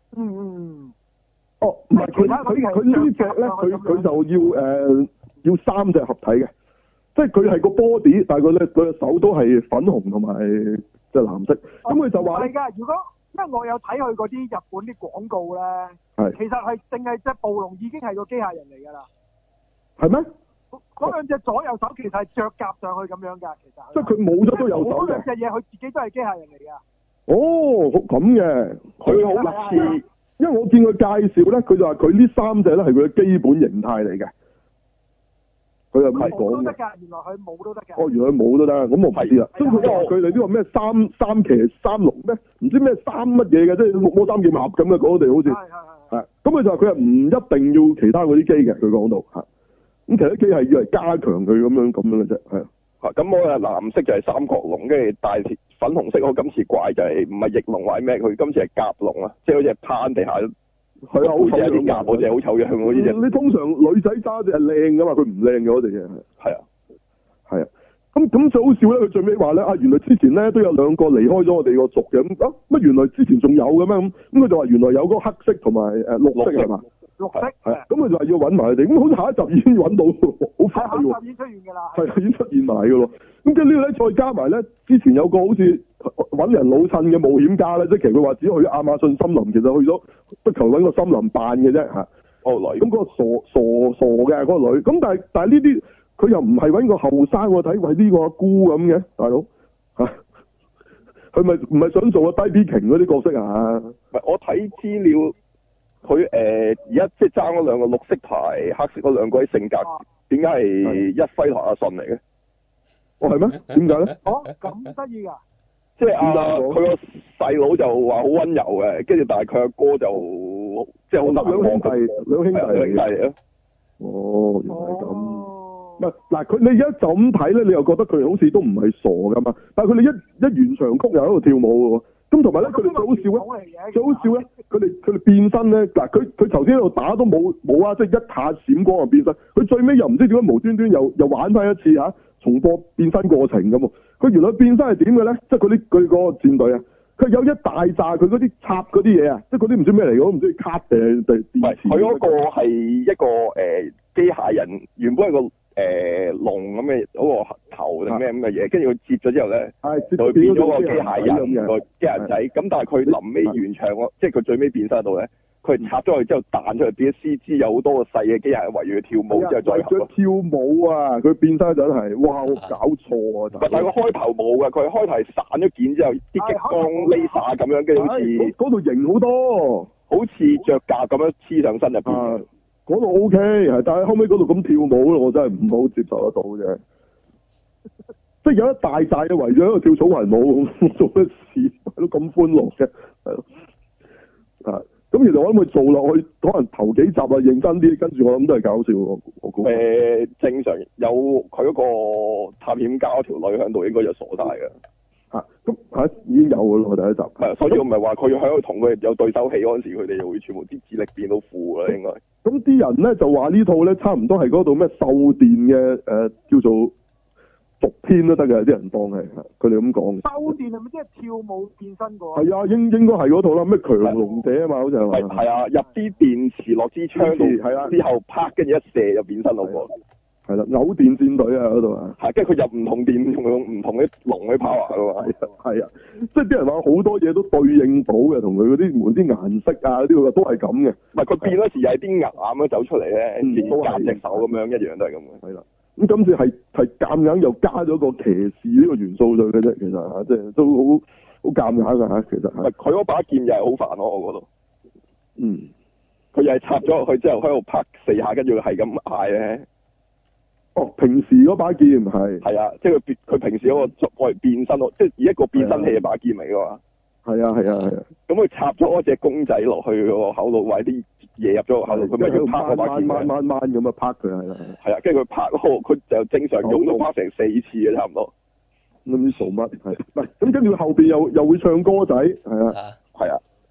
哦，唔係佢呢隻咧，佢就要3隻合體嘅，即係佢係個 body， 但係佢隻手都係粉紅同埋即係藍色。咁佢就話係㗎，如果因為我有睇佢嗰啲日本啲廣告咧，其實係淨係隻暴龍已經係個機械人嚟㗎啦。 係咩？ 嗰兩隻左右手其實係着夾上去咁樣㗎，其實。 即係佢冇咗都有手嘅。 嗰兩隻嘢佢自己都係機械人嚟㗎。 哦，咁嘅，佢好似，因為我見佢介紹咧，佢就話佢呢3隻咧係佢嘅基本形態嚟嘅。佢又唔係講嘅。 冇都得㗎，原來佢冇都得㗎。 哦，原來佢冇都得，咁我唔知啦。即係佢哋呢個咩三騎三龍咩？唔知咩三乜嘢嘅，即係六魔三劍俠咁嘅嗰哋好似。係。咁佢就話佢係唔一定要其他嗰啲機嘅，佢講到嚇。咁其他機係要嚟加強佢咁樣嘅啫，係。 咁我藍色就係三角龍，跟住大粉紅色我今次怪就係唔係翼龍或者咩？佢今次係甲龍啊，即係好似係攤地下。係啊，好醜樣㗎！嗰隻好醜樣嗰啲隻。你通常女仔揸隻係靚㗎嘛，佢唔靚嘅嗰隻嘢。係啊，係啊。咁最好笑咧，佢最尾話咧原來之前咧都有2個離開咗我哋個族嘅咁乜原來之前仲有嘅咩咁佢就話原來有嗰個黑色同埋綠色係嘛？綠色係啊，咁佢就話要揾埋佢哋，咁好似下一集已經揾到，好快喎！下一集已經出現㗎啦，係已經出現埋㗎咯。咁跟住呢個咧，再加埋咧，之前有個好似揾人老襯嘅冒險家咧，即係其實佢話只去亞馬遜森林，其實去咗不求揾個森林扮嘅啫嚇。哦，女咁嗰個傻嘅嗰個女，咁但係呢啲佢又唔係揾個後生我睇，係呢個阿姑咁嘅大佬嚇，佢咪唔係想做個低 B 瓊嗰啲角色啊？唔係我睇資料。佢而家即係爭嗰2個綠色牌、黑色嗰2個啲性格，點解係一輝同阿信嚟嘅？哦，係咩？點解咧？哦，咁得意㗎！即係佢個細佬就話好溫柔嘅，跟住但係佢阿哥就即係好難兩兄弟嚟啊！哦，原來係咁。唔係嗱，佢你而家就咁睇咧，你又覺得佢哋好似都唔係傻㗎嘛？但係佢哋一完長曲又喺度跳舞嘅喎。咁同埋咧，佢哋最好笑咧，最好笑咧，佢哋變身咧，嗱佢頭先喺度打都冇啊，即係一下閃光就變身，佢最尾又唔知點解無端端又玩翻一次嚇，重播變身過程咁喎。佢原來變身係點嘅咧？即係佢個戰隊啊，佢有一大紮佢嗰啲插嗰啲嘢啊，即係嗰啲唔知咩嚟嘅，我唔知卡定電池。唔係，佢嗰個係一個機械人，原本係個。龍咁嘅嗰個頭定咩咁嘅嘢，跟住佢接咗之後咧，就變咗個機械人個機械人仔。咁但係佢臨尾完場即係佢最尾變身度咧，佢插咗去之後彈出嚟變咗 CG，有好多個細嘅機械人圍住佢跳舞之後再合。跳舞啊！佢變身真係，哇！搞錯啊！但係佢開頭冇㗎，佢開頭係散咗件之後，啲激光 laser 咁樣，跟住好似嗰度型好多，好似着甲咁樣黐上身入邊。嗰度 OK，係，但係後尾嗰度咁跳舞咧，我真係唔好接受得到啫。即係有一大紮嘅圍咗喺度跳草裙舞，做咩事都咁歡樂嘅，係咯。咁其實我諗佢做落去，可能頭幾集啊認真啲，跟住我諗都係搞笑。我估正常有佢嗰個探險家嗰條女喺度，應該就傻晒嘅。咁已經有嘅咯，第一集。係，所以我唔係話佢喺度同佢有對手戲嗰陣時，佢哋就會全部啲智力變到負嘅，應該。咁啲人咧就話呢套咧差唔多係嗰度咩獸電嘅叫做續篇都得嘅，啲人當係佢哋咁講。獸電係咪即係跳舞變身個？係啊，應該係嗰套啦，咩強龍者啊嘛，好似係嘛。係啊，入啲電池落支槍度，係啊，之後啪跟住一射就變身咯喎。係啦，偶電戰隊啊嗰度啊，係跟住佢入唔同電用唔同嘅龍嘅 power 噶嘛，係啊，即係啲人話好多嘢都對應到嘅，同佢嗰啲門啲顏色啊嗰啲都係咁嘅。唔係佢變嗰時又係啲牙咁樣走出嚟咧，都夾隻手咁樣一樣都係咁嘅。係啦，咁今次係夾硬又加咗個騎士呢個元素上嘅啫，其實嚇，即係都好夾硬㗎嚇，其實係。佢嗰把劍又係好煩咯，我覺得。嗯。佢又係插咗落去之後喺度拍4下，跟住係咁嗌咧。哦，平時嗰把劍係啊，即係佢平時嗰個愛嚟變身咯，即係以一個變身器嘅把劍嚟㗎嘛。係啊。咁佢插咗嗰隻公仔落去個口度，或者啲嘢入咗個口度，佢咪要拍嗰把劍慢慢咁啊拍佢係啦。係啊，跟住佢拍佢就正常用都拍成4次嘅差唔多。唔知做乜係，唔係咁跟住後邊又會唱歌仔係啊。係啊。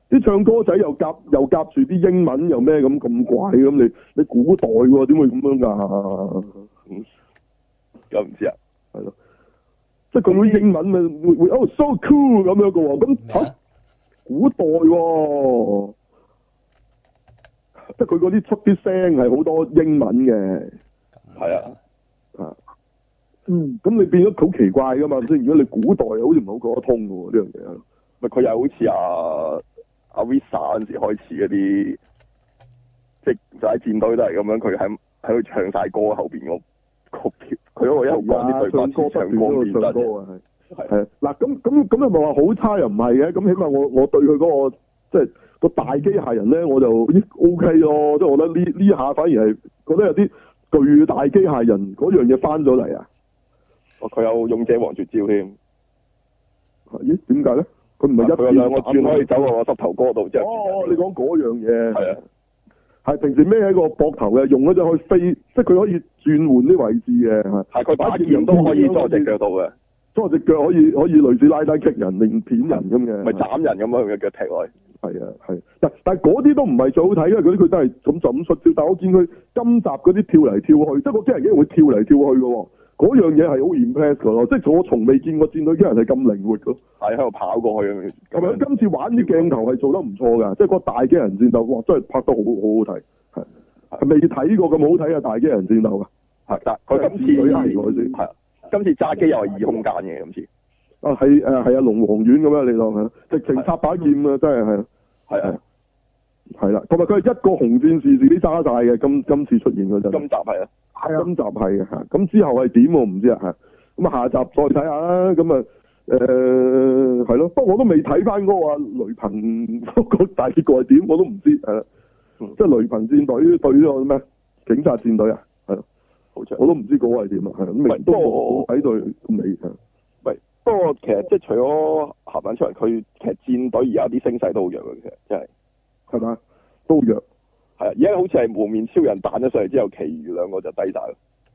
啲唱歌仔又夾住啲英文又咩咁怪咁，你古代喎點會咁樣㗎？ 又唔知啊， 係咯，即係佢啲英文咪會so cool 咁樣嘅喎，咁古代喎，即係佢嗰啲出啲聲係好多英文嘅， 係啊， 咁你變咗好奇怪㗎嘛？即係如果你古代好似唔係好講得通嘅喎呢樣嘢， 咪佢又好似阿 Visa 嗰陣時開始嗰啲，即係就喺戰隊都係咁樣，佢喺度唱晒歌後邊個曲，佢嗰個一路講啲對白，唱歌變真嘅。 係嗱，咁又咪話好差又唔係嘅，咁起碼我對佢嗰個即係個大機械人咧，我就OK 咯，即係我覺得呢下反而係覺得有啲巨大機械人嗰樣嘢翻咗嚟啊！ 佢有勇者王絕招添。 咦？點解咧？佢唔係佢有兩個轉可以走落我膝頭哥度啫。 哦，你講嗰樣嘢。 係啊。 係平時孭喺個膊頭嘅，用嗰隻可以飛，即係佢可以轉換啲位置嘅。 係佢把劍都可以坐隻腳度嘅。坐隻腳可以類似拉單棘人定片人咁嘅。 咪斬人咁樣嘅腳踢落去。 係啊係。但係嗰啲都唔係最好睇，因為嗰啲佢都係咁就咁出招。但係我見佢今集嗰啲跳嚟跳去，即係個機人竟然會跳嚟跳去嘅喎。嗰樣嘢係好 impress 嘅咯，即係我從未見過戰隊機人係咁靈活嘅。係喺度跑過去咁。 係咪？今次玩啲鏡頭係做得唔錯㗎，即係個大機人戰鬥，哇！真係拍得好好睇。係未睇過咁好睇嘅大機人戰鬥㗎。係，但佢今次係今次揸機又係異空間嘅今次。係啊，龍王丸咁樣你當係，直情插把劍啊！真係係啦，同埋佢係一個紅戰士自己揸晒嘅，今次出現嗰陣。今集係啊。係啊，今集係嘅嚇，咁之後係點我唔知啊嚇，咁啊下集再睇下啦，咁啊係咯，不過我都未睇翻嗰個雷朋嗰個大結局係點，我都唔知係，即係雷朋戰隊對呢個咩警察戰隊啊，係咯，好似我都唔知嗰個係點啊，係咁未都冇睇到咁尾啊， 喂，不過其實即係除咗鹹蛋出嚟，佢其實戰隊而家啲聲勢都好弱嘅，其實真係係嘛，都弱。 係啊，而家好似係無面超人彈咗上嚟之後，其餘兩個就低晒咯。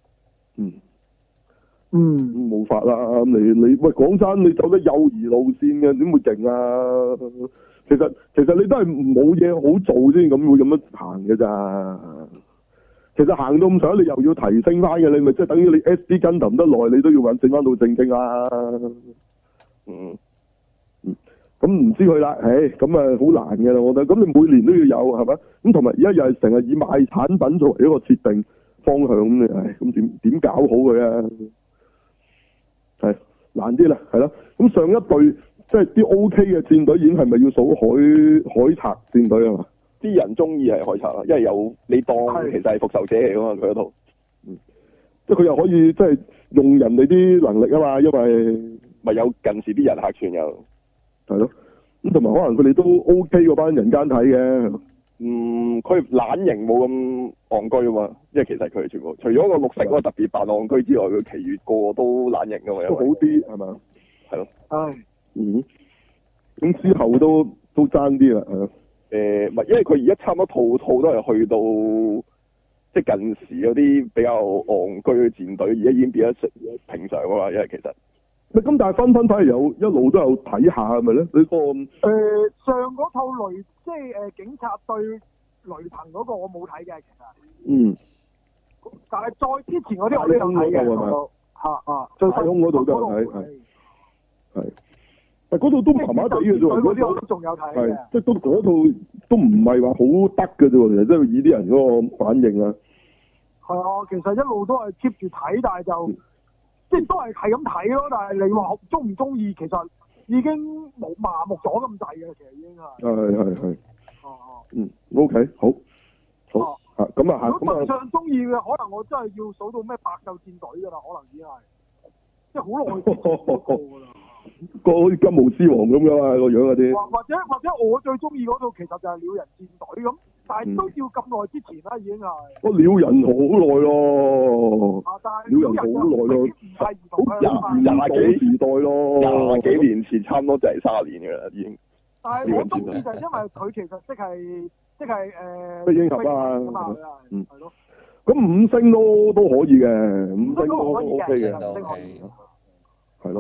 冇法啦！你喂講真，你走得幼兒路線嘅點會勁啊？其實你都係冇嘢好做先咁會咁樣行嘅咋。其實行到咁上，你又要提升翻嘅，你咪即係等於你 SD 跟唔得耐，你都要揾整翻到正經啦。咁唔知佢啦，咁啊好難嘅啦，我覺得。咁你每年都要有係咪？咁同埋而家又係成日以賣產品作為一個設定方向咁你，咁點搞好佢啊？係難啲啦，係咯。咁上一隊即係啲 OK 嘅戰隊，已經係咪要數海賊戰隊啊嘛？ 啲人中意係海賊啦，因為有你當其實係復仇者嚟噶嘛，佢嗰套。 即係佢又可以即係用人哋啲能力啊嘛，因為咪有近時啲人客串又。 係咯，咁同埋可能佢哋都 OK 嗰班人間睇嘅。 佢懶型冇咁戇居啊嘛，因為其實佢全部除咗個綠色嗰個特別扮戇居之外，佢其餘個個都懶型噶嘛， 都好啲係嘛？ 係咯。 咁之後都爭啲啦，係咯。 唔係，因為佢而家差唔多套都係去到即係近時嗰啲比較戇居嘅戰隊，而家已經變咗平常啊嘛，因為其實。咁但係分反而有一路都有睇下係咪咧？你個上嗰套即係警察對雷朋嗰個我冇睇嘅，其實。但係再之前嗰啲我都有睇嘅。 最太空嗰度都有睇，係。但嗰度都麻麻地嘅啫喎， 嗰啲我都仲有睇嘅。 即係都嗰套都唔係話好得嘅啫喎，其實即係以啲人嗰個反應啊。 係啊，其實一路都係 keep 住睇，但係就。即係都係咁睇咯，但係你話中唔中意，其實已經冇麻木咗咁滯嘅，其實已經係。係。 OK，好。咁啊， 如果對上中意嘅，可能我真係要數到咩百獸戰隊㗎啦，可能已經係，即係好耐之前嗰個㗎啦。 個好似金毛獅王咁樣啊，個樣嗰啲。 或者我最中意嗰套其實就係鳥人戰隊咁。但係都要咁耐之前啦，已經係。鳥人好耐咯。鳥人好耐咯。廿幾時代咯。 廿幾年前差唔多就係30年嘅啦，已經。 但係我中意就係因為佢其實即係飛鷹俠啊嘛。 係咯。 咁5星都可以嘅，5星都 OK 嘅。 5星可以。 係咯。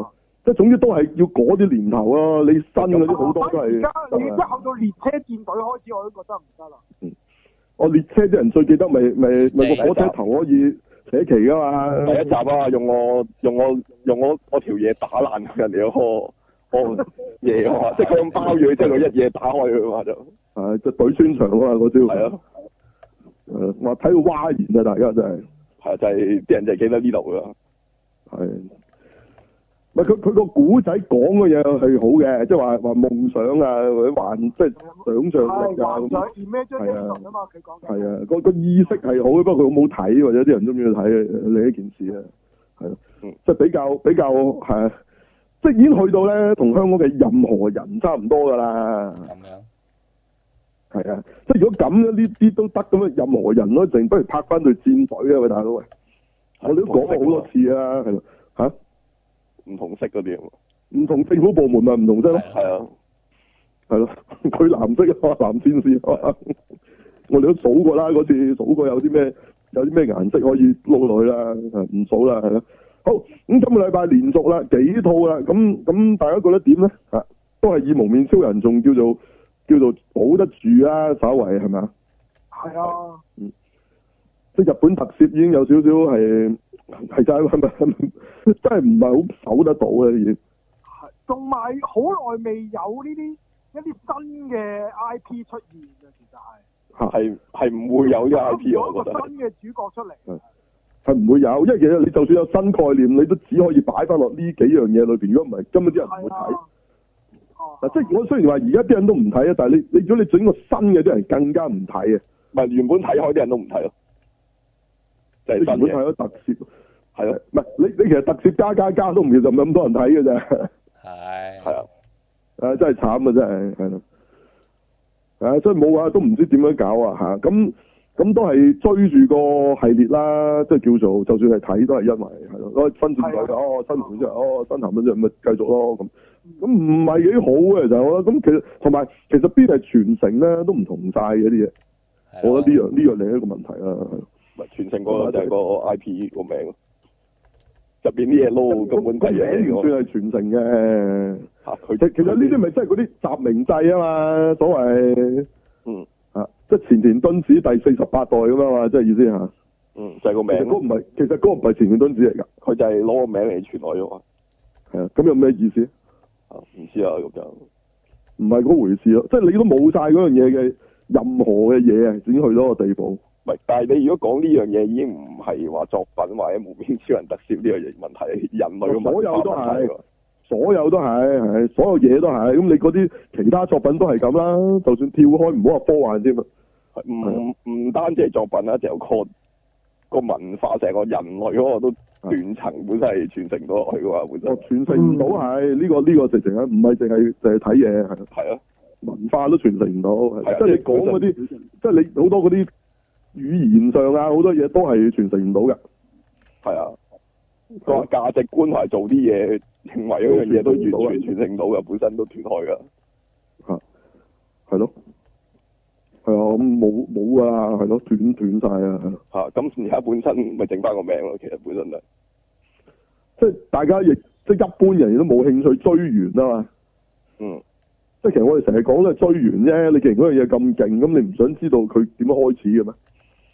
即係總之都係要嗰啲年頭咯。你新嗰啲好多都係。 而家你一去到列車戰隊開始，我都覺得唔得啦。 我列車啲人最記得咪個火車頭可以寫旗噶嘛？ 第一集啊，用我條嘢打爛人哋個嘢啊嘛，即係佢咁包住，即係佢一嘢打開佢嘛就。係， 就懟穿牆啊嘛嗰招。係啊。 話睇到嘩然啊！大家真係。係就係啲人就係記得呢度噶。 係。唔係佢個古仔講嘅嘢係好嘅，即係話夢想啊，或者即係想像力啊咁。係啊。佢講嘅。係啊，個意識係好嘅，不過佢好冇睇，或者啲人中意去睇另一件事啊。係咯。即係比較係啊，即係已經去到咧，同香港嘅任何人差唔多㗎啦。咁樣。係啊，即係如果咁樣呢啲都得咁啊，任何人咯，淨不如拍翻隊戰隊啊，喂大佬喂，我哋都講過好多次啊，係咯嚇。 唔同色嗰啲唔同政府部門咪唔同色咯。係啊。係咯，佢藍色啊，藍戰士啊，我哋都數過啦，嗰次數過有啲咩顏色可以撈落去啦，唔數啦，係咯。好，咁今個禮拜連續啦幾套啦，咁大家覺得點咧？嚇，都係以蒙面超人仲叫做保得住啊，稍為係咪啊？係啊。即係日本特攝已經有少少係真係真係唔係好守得到啊！已經。係，同埋好耐未有呢啲一啲新嘅 IP 出現啊！其實係唔會有呢個 IP 我覺得。 新嘅主角出嚟。 係唔會有，因為其實你就算有新概念，你都只可以擺翻落呢幾樣嘢裏邊。如果唔係，根本啲人唔會睇。嗱，即係我雖然話而家啲人都唔睇啊，但係你如果你整個新嘅，啲人更加唔睇啊。 唔係原本睇開啲人都唔睇咯。就係新嘅。 原本睇咗特攝。係咯，唔係你其實特攝加都唔叫咁多人睇嘅啫。係啊。真係慘啊！真係係咯。所以冇啊，都唔知點樣搞啊嚇。咁都係追住個系列啦，即係叫做就算係睇都係因為係咯，新戰隊新款出嚟，新談嗰隻咪繼續咯咁。咁唔係幾好嘅就我覺得，咁其實邊係傳承咧都唔同晒嘅啲嘢。我覺得呢樣另一個問題啦。 唔係傳承個就係個 IP 個名咯，入邊啲嘢撈根本係嘢， 唔算係傳承嘅。其實呢啲咪即係嗰啲集明制啊嘛，所謂。即係前田敦子第48代咁樣嘛，即係意思嚇。 就係個名。 其實嗰個唔係前田敦子嚟㗎， 佢就係攞個名嚟傳落咗。 係啊，咁有咩意思？ 唔知啊，咁就唔係嗰回事咯。即係你都冇晒嗰樣嘢嘅任何嘅嘢啊，已經去到個地步。 唔係，但係你如果講呢樣嘢，已經唔係話作品或者無面超人特攝呢樣嘢問題，人類嘅問題。所有都係。所有都係，所有嘢都係。咁你嗰啲其他作品都係咁啦。就算跳開唔好話科幻添啊。 唔單止係作品啦，就個文化成個人類嗰個都斷層本身係傳承到落去嘅話，本身。傳承唔到係呢個直情啊，唔係淨係睇嘢係。係啊。文化都傳承唔到，即係你講嗰啲，即係你好多嗰啲語言上啊，好多嘢都係傳承唔到嘅。係啊。個價值觀同埋做啲嘢，認為嗰樣嘢都完全傳承到嘅，本身都斷開㗎。係咯。係啊，冇啊，係咯，斷晒啊。咁而家本身咪剩翻個名咯，其實本身就即係大家亦即係一般人亦都冇興趣追完啊嘛。即係其實我哋成日講都係追完啫，你既然嗰樣嘢咁勁，咁你唔想知道佢點樣開始嘅咩？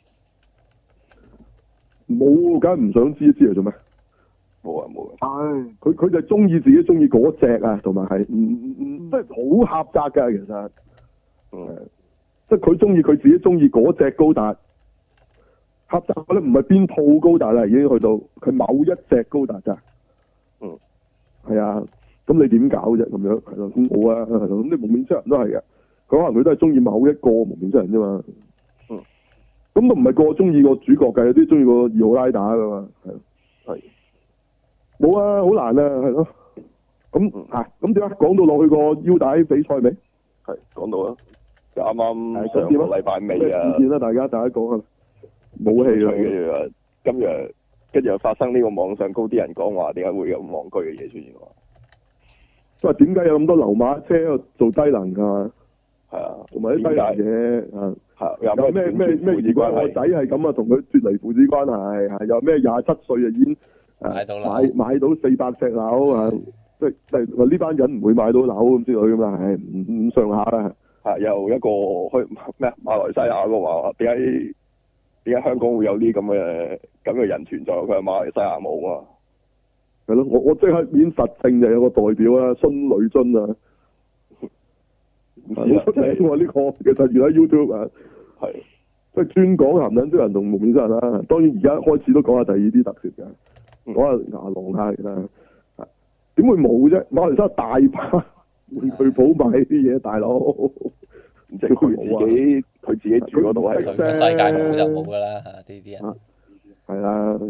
冇，梗係唔想知嚟做咩？冇啊。佢就係中意自己中意嗰隻啊，同埋係即係好狹窄㗎，其實。即係佢中意佢自己中意嗰隻高達，狹窄咧唔係邊套高達啦，已經去到佢某一隻高達咋。係啊，咁你點搞啫？咁樣係咯，咁冇啊，係咯，咁啲蒙面超人都係嘅，佢可能佢都係中意某一個蒙面超人啫嘛。咁都唔係個中意個主角㗎，有啲中意個2號拉打㗎嘛，係。冇啊，好難啊，係咯。咁點啊？講到落去個腰帶比賽未？係講到啦。啱啱上個禮拜尾啊！意見啦，大家講下武器啦。跟住又發生呢個網上高啲人講話，點解會有咁戇居嘅嘢出現喎？即係點解有咁多流馬車做低能㗎？係啊，同埋啲低能嘢有咩如果我仔係咁啊，同佢脫離父子關係，又咩27歲啊已經買到400尺樓啊！ 即係話呢班人唔會買到樓咁之類咁嘛，係唔上下啦。 又一個去咩馬來西亞嘅話，點解香港會有啲咁嘅人存在？佢係馬來西亞冇啊。 係咯，我即刻已經實證就有個代表啊，孫女津啊。唔知啊，出名喎呢個，其實原來 YouTube 啊， 係即係專講鹹撚超人同蒙面超人啦。當然而家開始都講下第二啲特攝嘅，講下牙狼下其實。點會冇啫？馬來西亞大把玩具鋪買啲嘢，大佬。 唔知佢自己住嗰度係佢嘅世界冇就冇㗎啦嚇，呢啲人。 係啦。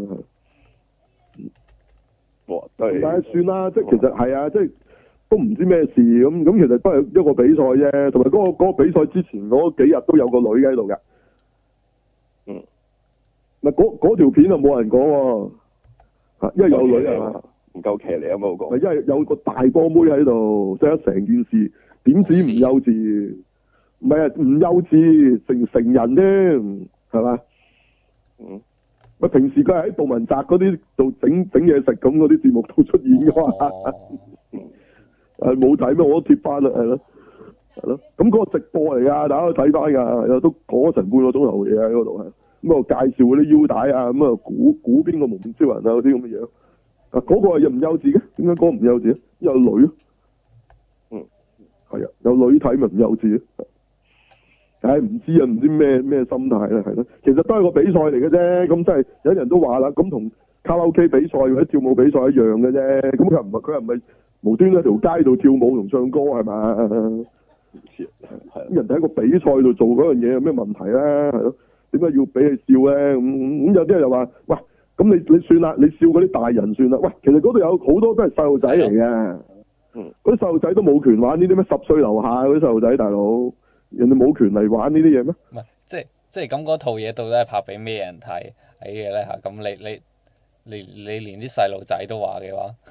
但係算啦，即係其實係啊，即係都唔知咩事咁，其實都係一個比賽啫。同埋嗰個比賽之前嗰幾日都有個女喺度㗎。 嗯。 咪嗰條片就冇人講喎，因為有女係嘛？ 唔夠騎呢啊嘛，我講。 因為有個大波妹喺度，即係成件事點止唔幼稚？唔係啊，唔幼稚，成人添，係嘛？ 嗯。 咪平時佢係喺杜汶澤嗰啲度整嘢食咁嗰啲節目度出現㗎嘛？冇睇咩？我都貼翻啦，係咯，係咯。咁嗰個直播嚟㗎，大家都睇翻㗎，都講成半個鐘頭嘢喺嗰度係。咁啊介紹嗰啲腰帶啊，咁啊估邊個蒙面超人啊嗰啲咁嘅嘢。嗰個係又唔幼稚嘅，點解嗰個唔幼稚啊？有女啊。 嗯。係啊，有女睇咪唔幼稚啊？唔知啊，唔知咩心態咧，係咯。其實都係個比賽嚟嘅啫，咁即係有人都話啦，咁同卡拉 OK 比賽或者跳舞比賽一樣嘅啫。咁佢又唔係無端喺條街度跳舞同唱歌係嘛？係人哋喺個比賽度做嗰樣嘢有咩問題咧？係咯，點解要俾佢笑咧？咁有啲人又話，喂，咁你算啦，你笑嗰啲大人算啦。喂，其實嗰度有好多都係細路仔嚟嘅。嗰啲細路仔都冇權玩呢啲咩10歲樓下嗰啲細路仔，大佬。人哋冇權嚟玩呢啲嘢咩？ 唔係，即係咁嗰套嘢到底係拍俾咩人睇嘅咧嚇？咁你連啲細路仔都話嘅話，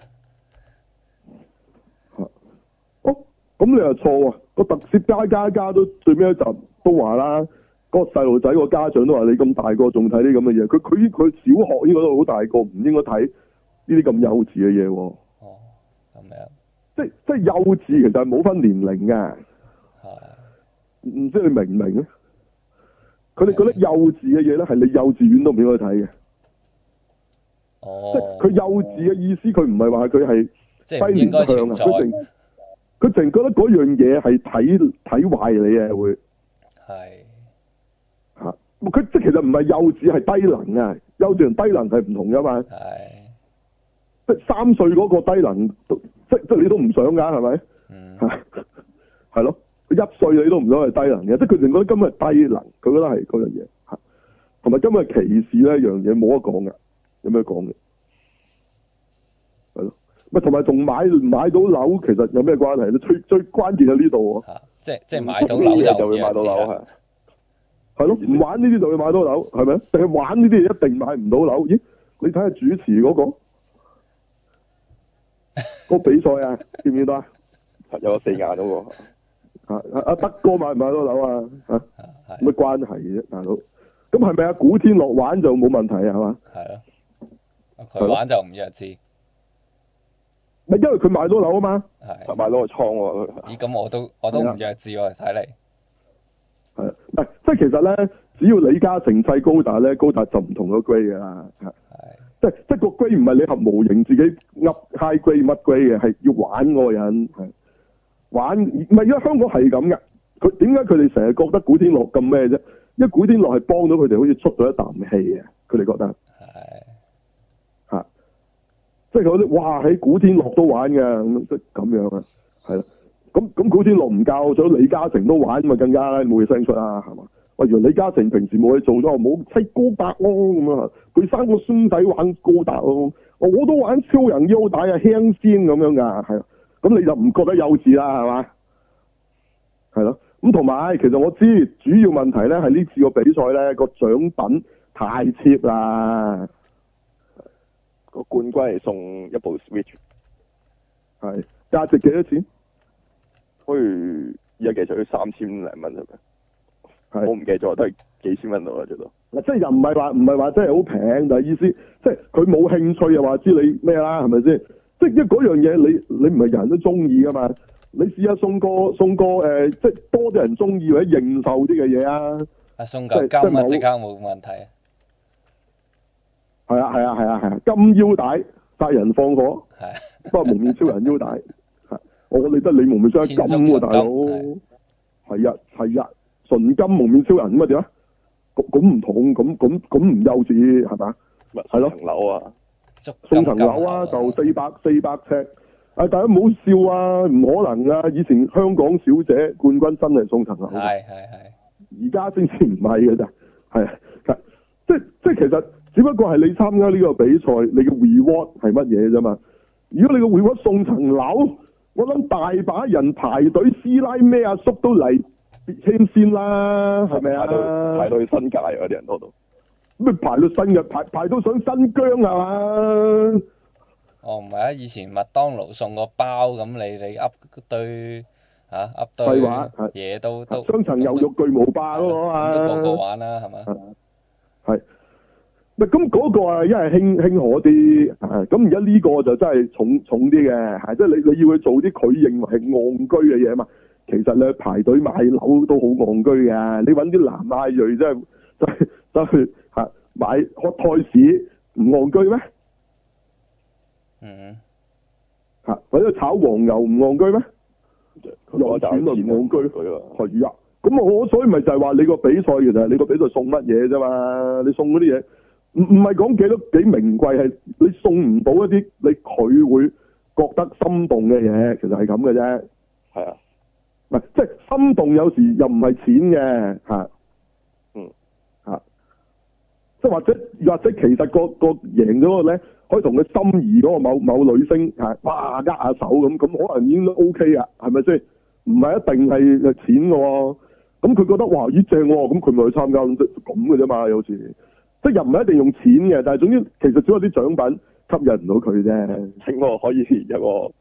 咁你又錯啊！個特攝家都最尾一集都話啦，個細路仔個家長都話你咁大個仲睇啲咁嘅嘢，佢小學應該都好大個，唔應該睇呢啲咁幼稚嘅嘢喎。 哦，咁樣。 即係幼稚，其實係冇分年齡㗎。唔知你明唔明咧？佢哋覺得幼稚嘅嘢咧，係你幼稚園都唔應該睇嘅。 哦。 即係佢幼稚嘅意思，佢唔係話佢係低年向啊，佢淨覺得嗰樣嘢係睇壞你嘅會。 係。 嚇！佢即係其實唔係幼稚，係低能啊！幼稚同低能係唔同㗎嘛。 係。 即係3歲嗰個低能，即你都唔想㗎，係咪？ 嗯。 係咯。1歲你都唔想係低能嘅，即係佢淨覺得今日係低能，佢覺得係嗰樣嘢嚇，同埋今日歧視呢一樣嘢冇得講嘅，有咩講嘅？係咯，咪同埋同買到樓其實有咩關係咧？最關鍵喺呢度喎。 即係買到樓就會買到樓係。 係咯，唔玩呢啲就會買到樓，係咪？定係玩呢啲嘢一定買唔到樓？咦？你睇下主持嗰個比賽啊，見唔見到啊？ 有個4眼嗰個。 阿德哥買唔買到樓啊？乜關係啫，大佬？咁係咪阿古天樂玩就冇問題啊？係嘛？ 係咯，佢玩就唔弱智。 咪因為佢買到樓啊嘛。 係。 買到個倉喎。 咦？咁我都唔弱智喎，睇嚟。 係，唔係即係其實咧，只要李嘉誠砌高達咧，高達就唔同個 grade 㗎啦。係。即係個 grade 唔係你合模型自己噏 high grade 乜 grade 嘅，係要玩嗰個人係。玩唔係，因為香港係咁嘅。佢點解佢哋成日覺得古天樂咁咩啫？因為古天樂係幫到佢哋，好似出咗一啖氣啊！佢哋覺得係嚇，即係嗰啲哇喺古天樂都玩嘅即係咁樣啊，係啦。咁古天樂唔教咗李嘉誠都玩，咪更加冇嘢聲出啦，係嘛？喂，原來李嘉誠平時冇嘢做咗，冇砌高達咯咁啊！佢生個孫仔玩高達咯，我都玩超人腰帶啊，輕先咁樣㗎，係。咁你就唔覺得幼稚啦，係嘛？係咯，咁同埋其實我知主要問題咧係呢次個比賽咧個獎品太 cheap 啦， 個冠軍係送一部 Switch， 係價值幾多錢？ 好似而家計咗3000零蚊係咪？係我唔記得咗，都係幾千蚊到啦，最多。 嗱，即係又唔係話真係好平，但係意思即係佢冇興趣又話知你咩啦，係咪先？ 即係嗰樣嘢你唔係人人都中意噶嘛？你試下送個即係多啲人中意或者認受啲嘅嘢啊！ 送嚿金啊，即刻冇問題。 係啊，金腰帶殺人放火，不過蒙面超人腰帶，我理得你蒙面超人金喎，大佬。係啊，純金蒙面超人咁啊點啊？咁唔同，咁唔幼稚係嘛？係咯。層樓啊！送層樓啊，就400尺。大家唔好笑啊，唔可能啊！以前香港小姐冠軍真係送層樓。係。而家先至唔係嘅咋，係即係其實只不過係你參加呢個比賽，你嘅 reward 係乜嘢啫嘛？如果你個 reward 送層樓，我諗大把人排隊師奶咩阿叔都嚟簽先啦，係咪啊？ 排到去新界啊啲人多到。咩排到新嘅排到上新疆係嘛？ 哦，唔係啊！以前麥當勞送個包咁，你噏堆噏堆嘢都雙層牛肉巨無霸嗰個啊！ 都個玩啦，係嘛？ 係。咪咁嗰個啊，因為輕可啲，咁而家呢個就真係重啲嘅，即係你要去做啲佢認為係戇居嘅嘢嘛。其實你排隊買樓都好戇居嘅，你揾啲南亞裔真係走去買 hot toys 唔戇居咩？或者炒黃牛唔戇居咩？有錢就唔戇居佢啊！係啊，咁我所以咪就係話你個比賽其實你個比賽送乜嘢啫嘛？你送嗰啲嘢唔係講幾名貴，係你送唔到一啲佢會覺得心動嘅嘢，其實係咁嘅啫。 係啊， 唔係即係心動有時又唔係錢嘅即係或者其實個贏咗嗰個咧，可以同佢心儀嗰個某女星哇握下手咁可能已經都 OK 啊，係咪先？唔係一定係錢嘅喎，咁佢覺得哇咦正喎，咁佢咪去參加咁嘅啫嘛，有時即係又唔係一定用錢嘅，但係總之其實只有啲獎品吸引唔到佢啫。 請我可以有個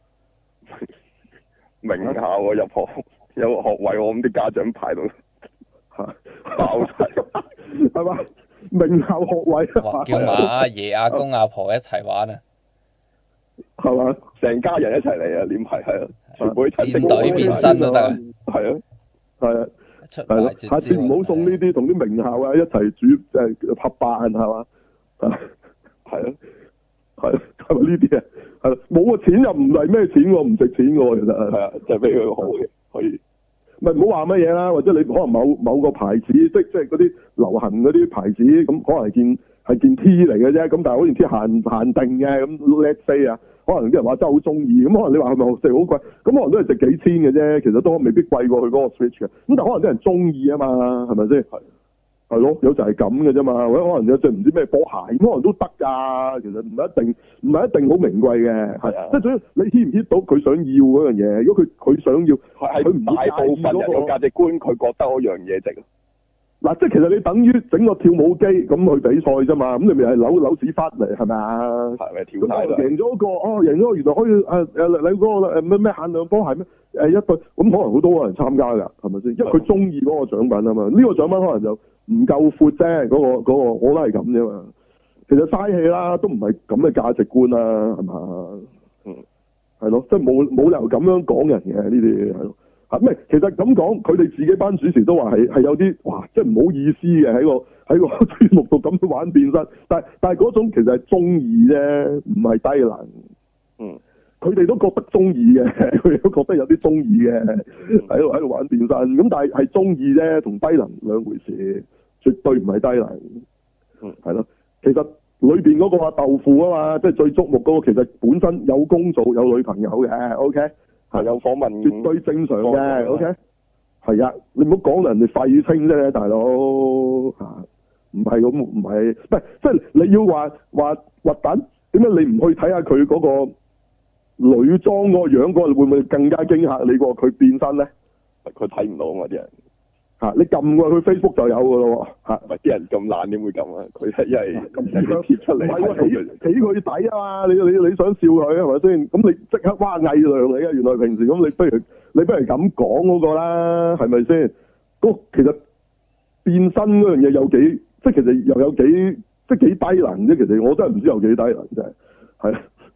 名校入學有個學位，我諗啲家長排到爆晒， 係嘛？名校學位叫埋阿爺阿公阿婆一齊玩啊， 係嘛？ 成家人一齊嚟啊，連排係啊，全部戰隊變身都得啊， 係啊， 係咯，下次唔好送呢啲，同啲名校啊一齊煮合辦係嘛？係咯，係咪呢啲啊？係咯，冇個錢又唔係咩錢喎，唔值錢喎，其實係啊，就係俾佢好嘅，可以。 咪唔好話乜嘢啦，或者你可能某個牌子，即係嗰啲流行嗰啲牌子，咁可能係件 T 嚟嘅啫，咁但係嗰件 T 限定嘅，咁 let's say 啊，可能啲人話真係好中意，咁可能你話係咪值好貴？咁可能都係值幾千嘅啫，其實都未必貴過佢嗰個 Switch 嘅，咁但係可能啲人中意啊嘛，係咪先？係咯，有就係咁嘅啫嘛，或者可能有隻唔知咩波鞋，可能都得㗎，其實唔係一定好名貴嘅，係啊，即係總之你 hit 唔 hit 到佢想要嗰樣嘢，如果佢想要，佢唔大部分人嘅價值觀，佢覺得嗰樣嘢值。 嗱，即係其實你等於整個跳舞機咁去比賽啫嘛，咁你咪係扭屎忽嚟係咪啊？係咪跳曬？贏咗個贏咗原來可以你嗰個咩限量波鞋咩？一對咁可能好多人參加㗎，係咪先？因為佢中意嗰個獎品啊嘛，呢個獎品可能就唔夠闊啫，嗰個我都係咁啫嘛。其實嘥氣啦，都唔係咁嘅價值觀啦，係嘛？係咯，即係冇理由咁樣講人嘅呢啲係咯。咩？其實咁講，佢哋自己班主持都話係有啲哇，即係唔好意思嘅喺個節目度咁玩變身，但係嗰種其實係中意啫，唔係低能。佢哋都覺得中意嘅，佢哋都覺得有啲中意嘅，喺度玩變身。咁但係中意啫，同低能兩回事，絕對唔係低能。係咯，其實裏邊嗰個豆腐啊嘛，即係最矚目嗰個，其實本身有工做，有女朋友嘅。OK。係有訪問，絕對正常嘅。OK，係啊，你唔好講人哋廢青啫，大佬嚇，唔係咁，唔係，即係你要話核突，點解你唔去睇下佢嗰個女裝嗰個樣，嗰個會唔會更加驚嚇你過佢變身咧？佢睇唔到啊啲人。你撳過去 Facebook 就有噶咯喎， 唔係啲人咁懶點會撳啊？佢係因為咁貼出嚟， 唔係起佢底啊嘛！你想笑佢係咪先？咁你即刻哇偽娘嚟嘅，原來平時咁你不如咁講嗰個啦，係咪先？其實變身嗰樣嘢有幾，即係其實又有幾，即係幾低能啫。其實我真係唔知有幾低能真係，係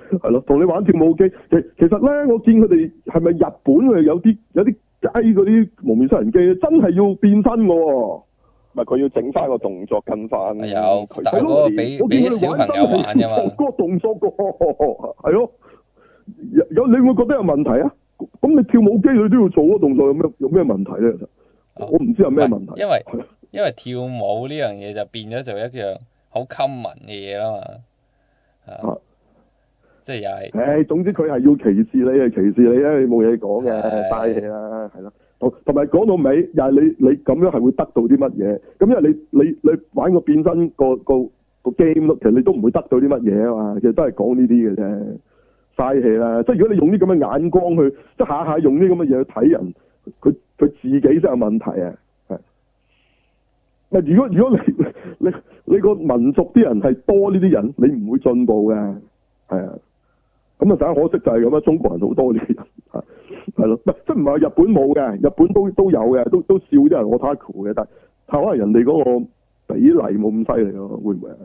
係咯，同你玩跳舞機。其實咧，我見佢哋係咪日本佢有啲雞嗰啲蒙面超人機真係要變身嘅喎。 唔係佢要整翻個動作跟翻。 有，但係嗰個俾小朋友玩㗎嘛。 嗰個動作個係咯，有你會覺得有問題啊？咁你跳舞機佢都要做嗰個動作，有咩問題咧？其實我唔知有咩問題。 因為跳舞呢樣嘢就變咗做一樣好 common 嘅嘢啦嘛。即係又係。總之佢係要歧視你係歧視你啊！你冇嘢講嘅，嘥氣啦，係咯。同埋講到尾，又係你咁樣係會得到啲乜嘢？咁因為你玩個變身個 game 咯，其實你都唔會得到啲乜嘢啊嘛。其實都係講呢啲嘅啫，嘥氣啦。即係如果你用啲咁嘅眼光去，即係下下用啲咁嘅嘢去睇人，佢自己先有問題啊！係。如果你個民族啲人係多呢啲人，你唔會進步嘅，係啊。咁啊，但係可惜就係咁啊！中國人好多呢啲人，係咯，即係唔係日本冇嘅，日本都有嘅，都笑啲人otaku嘅，但係可能人哋嗰個比例冇咁犀利咯，會唔會啊？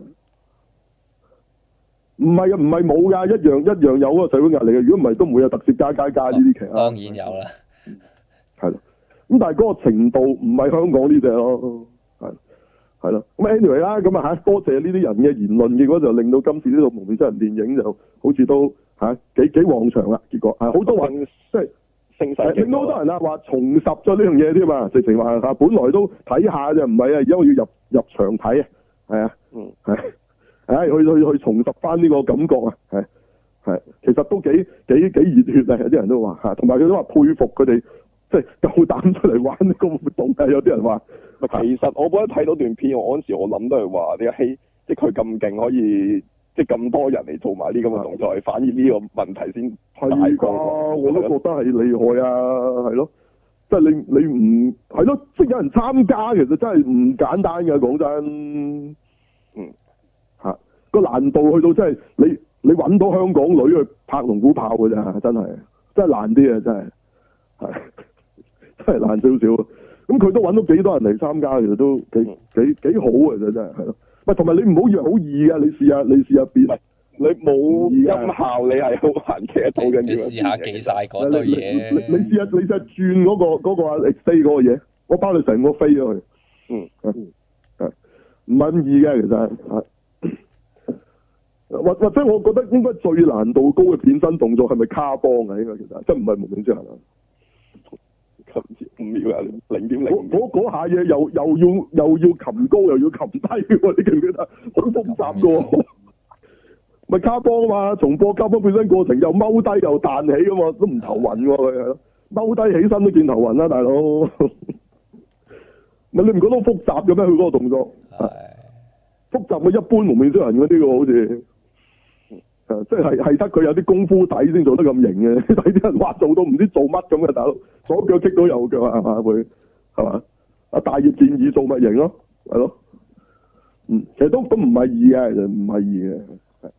唔係冇㗎，一樣有嗰個社會壓力嘅。如果唔係，都唔會有特攝加呢啲劇啊。 當然有啦， 係咯。咁但係嗰個程度唔係香港呢隻咯，係咯。咁 anyway 啦，咁啊多謝呢啲人嘅言論，結果就令到今次呢套蒙面超人電影就好似都幾旺場啦。結果好多人即係盛世，令到好多人話重拾咗呢樣嘢添嘛，直情話本來都睇下啫，唔係啊，而家我要入場睇啊，係啊，去重拾翻呢個感覺啊，係，其實都幾熱血啊，有啲人都話同埋佢都話佩服佢哋。即係夠膽出嚟玩呢個活動啊！有啲人話， 其實我覺得睇到段片，我嗰陣時我諗都係話呢個即係佢咁勁，可以即係咁多人嚟做埋呢咁嘅動作，反而呢個問題先大過。 我都覺得係厲害啊，係咯，即係你唔係咯，即係有人參加，其實真係唔簡單嘅，講真。個難度去到真係你揾到香港女去拍龍虎豹㗎咋，真係難啲啊，真係真係難少少。咁佢都揾到幾多人嚟參加，其實都幾好啊，其實真係咯。唔係同埋你唔好以為好易㗎，你試下變。你冇音效，你係好難企得到嘅。 你試下記晒嗰堆嘢。 你試下轉嗰個X4嗰個嘢，我包你成個飛咗去。唔係咁易嘅其實。或者我覺得應該最難度高嘅變身動作係咪卡邦啊？應該其實真唔係蒙面超人啊。 5秒啊，0.0。 嗰下嘢又要擒高又要擒低喎，你記唔記得？好複雜㗎。咪卡邦嘛，重播卡邦變身過程又踎低又彈起㗎嘛，都唔頭暈喎佢係咯，踎低起身都見頭暈啦，大佬。咪你唔覺得好複雜嘅咩？佢嗰個動作複雜過一般蒙面超人嗰啲喎，好似。即係得佢有啲功夫底先做得咁型嘅，睇啲人話做到唔知做乜咁嘅，大佬左腳擊到右腳係嘛會係嘛？阿大葉建議做咪型咯，係咯，其實都唔係易嘅，其實唔係易嘅，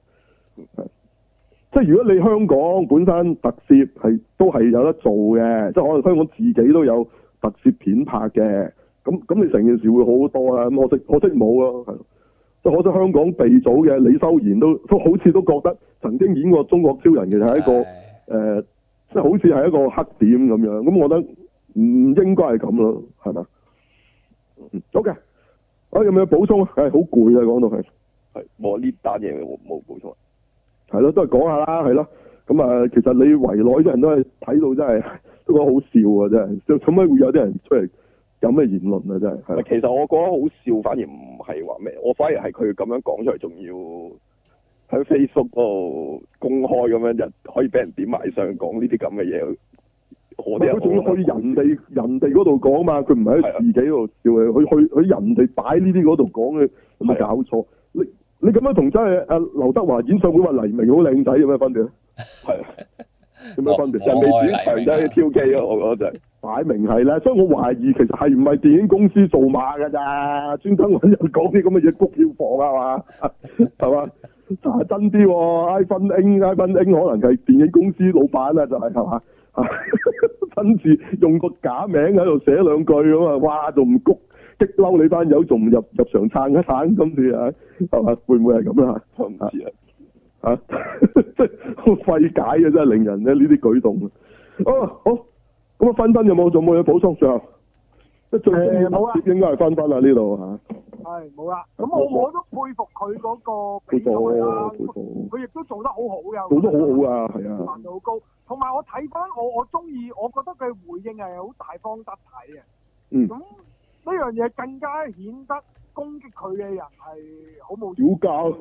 即係如果你香港本身特攝都係有得做嘅，即係可能香港自己都有特攝片拍嘅，咁你成件事會好多啦。咁可惜冇咯，係。即係可惜香港鼻祖嘅李修賢都好似都覺得曾經演過中國超人其實係一個即係好似係一個黑點咁樣。咁我覺得唔應該係咁咯，係咪？好嘅，有冇補充啊？好攰啊，講到係我呢單嘢冇補充。 係咯，都係講下啦，係咯。咁啊，其實你圍內啲人都係睇到真係都覺得好笑啊，真係。做咩會有啲人出嚟？有咩言論啊？真係， 其實我覺得好笑，反而唔係話咩，我反而係佢咁樣講出嚟，仲要喺 Facebook 嗰度公開咁樣，就可以俾人點埋上講呢啲咁嘅嘢。佢仲要去人哋嗰度講嘛，佢唔係喺自己嗰度笑嘅，去人哋擺呢啲嗰度講嘅，有冇搞錯？你咁樣同真係阿劉德華演唱會話黎明好靚仔有咩分別？係有咩分別？人哋主場仔去挑機啊！我覺得就係。擺明係啦，所以我懷疑其實係唔係電影公司做馬㗎咋，專登揾人講啲咁嘅嘢谷票房啊嘛，係嘛？真啲喎，iPhone Inc 可能係電影公司老闆啊，就係嘛？親自用個假名喺度寫兩句咁啊，哇！仲唔谷激嬲你班友，仲唔入場撐一撐今次啊？係嘛？會唔會係咁啊？我唔知啊。 啊，即係好費解嘅，真係令人咧呢啲舉動。好，咁啊，芬芬有冇仲冇嘢補充最後？即係最中意特攝應該係芬芬啦呢度嚇。係冇啦，咁我都佩服佢嗰個比賽啦，佢亦都做得好好嘅， 做得好好啊，係啊， 難度好高。同埋我睇翻我中意，我覺得佢回應係好大方得體嘅。咁呢樣嘢更加顯得攻擊佢嘅人係好冇妖教。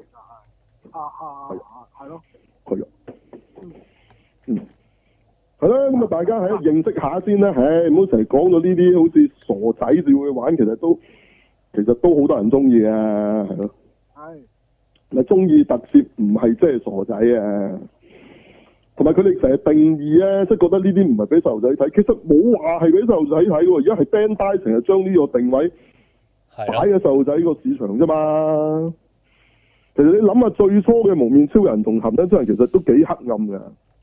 係咯。 係啊。係啦，咁啊大家喺度認識下先啦，唔好成日講到呢啲好似傻仔照去玩，其實都好多人中意嘅，係咯。係。咪中意特攝唔係即係傻仔啊，同埋佢哋成日定義咧，即係覺得呢啲唔係俾細路仔睇，其實冇話係俾細路仔睇喎，而家係 Bandai 成日將呢個定位擺喺細路仔個市場啫嘛。其實你諗下最初嘅蒙面超人同鹹蛋超人其實都幾黑暗嘅。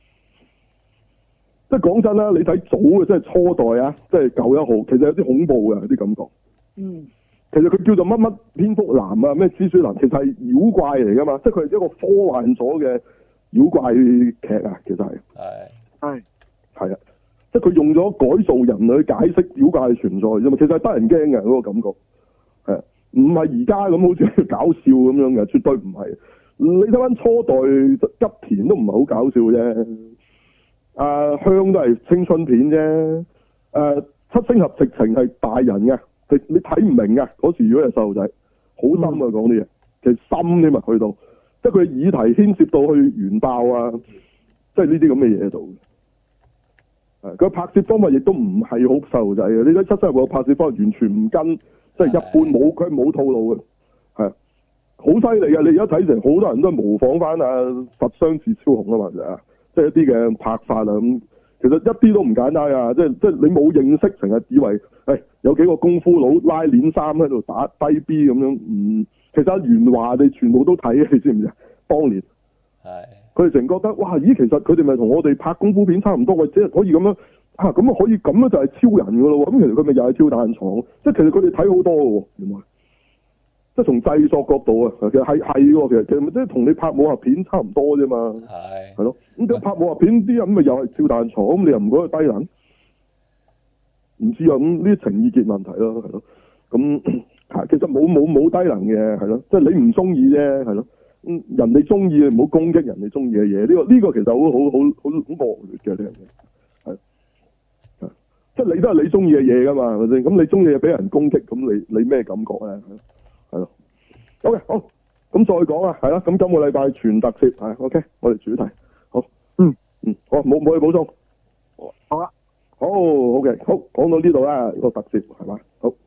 即係講真啦，你睇早嘅即係初代啊，即係9-1號，其實有啲恐怖嘅啲感覺。其實佢叫做乜乜蝙蝠男啊，咩蜘蛛男，其實係妖怪嚟噶嘛，即係佢係一個科幻咗嘅妖怪劇啊，其實係。係啊，即係佢用咗改造人去解釋妖怪嘅存在啫嘛，其實係得人驚嘅嗰個感覺。係，唔係而家咁好似搞笑咁樣嘅，絕對唔係。你睇翻初代吉田都唔係好搞笑啫。香都係青春片啫，七星俠直情係大人嘅，你睇唔明嘅嗰時如果係細路仔，好深啊講啲嘢，其實深添啊去到，即係佢議題牽涉到去原爆啊，即係呢啲咁嘅嘢喺度。佢拍攝方法亦都唔係好細路仔嘅，你睇七星俠個拍攝方法完全唔跟，即係一般冇，佢冇套路嘅，係好犀利嘅。你而家睇成好多人都係模仿翻佛雙字超雄啊嘛，就即係一啲嘅拍法啊咁，其實一啲都唔簡單啊！即係你冇認識，成日以為有幾個功夫佬拉鏈衫喺度打低 B 咁樣，其實元華你全部都睇，你知唔知啊？當年佢哋成覺得哇，咦，其實佢哋咪同我哋拍功夫片差唔多，或者可以咁樣咁啊可以咁樣就係超人噶咯喎！咁其實佢咪又係跳彈床，即係其實佢哋睇好多嘅喎，原來。即係從製作角度啊，其實係喎，其實即係同你拍武俠片差唔多啫嘛。係咯，咁你拍武俠片啲人咪又係跳彈床，咁你又唔覺得低能？唔知啊，咁呢啲情意結問題咯，係咯。咁其實冇低能嘅，係咯，即係你唔中意啫，係咯。人哋中意唔好攻擊人哋中意嘅嘢，呢個其實好惡劣嘅呢樣嘢，係。即係你都係你中意嘅嘢噶嘛，係咪先？咁你中意嘅俾人攻擊，咁你咩感覺咧？係咯，OK，好，咁再講啊，係啦，咁今個禮拜全特攝係 OK，我哋主題好，好，冇嘢補充，好啦，好 OK，好，講到呢度啦，個特攝係嘛，好。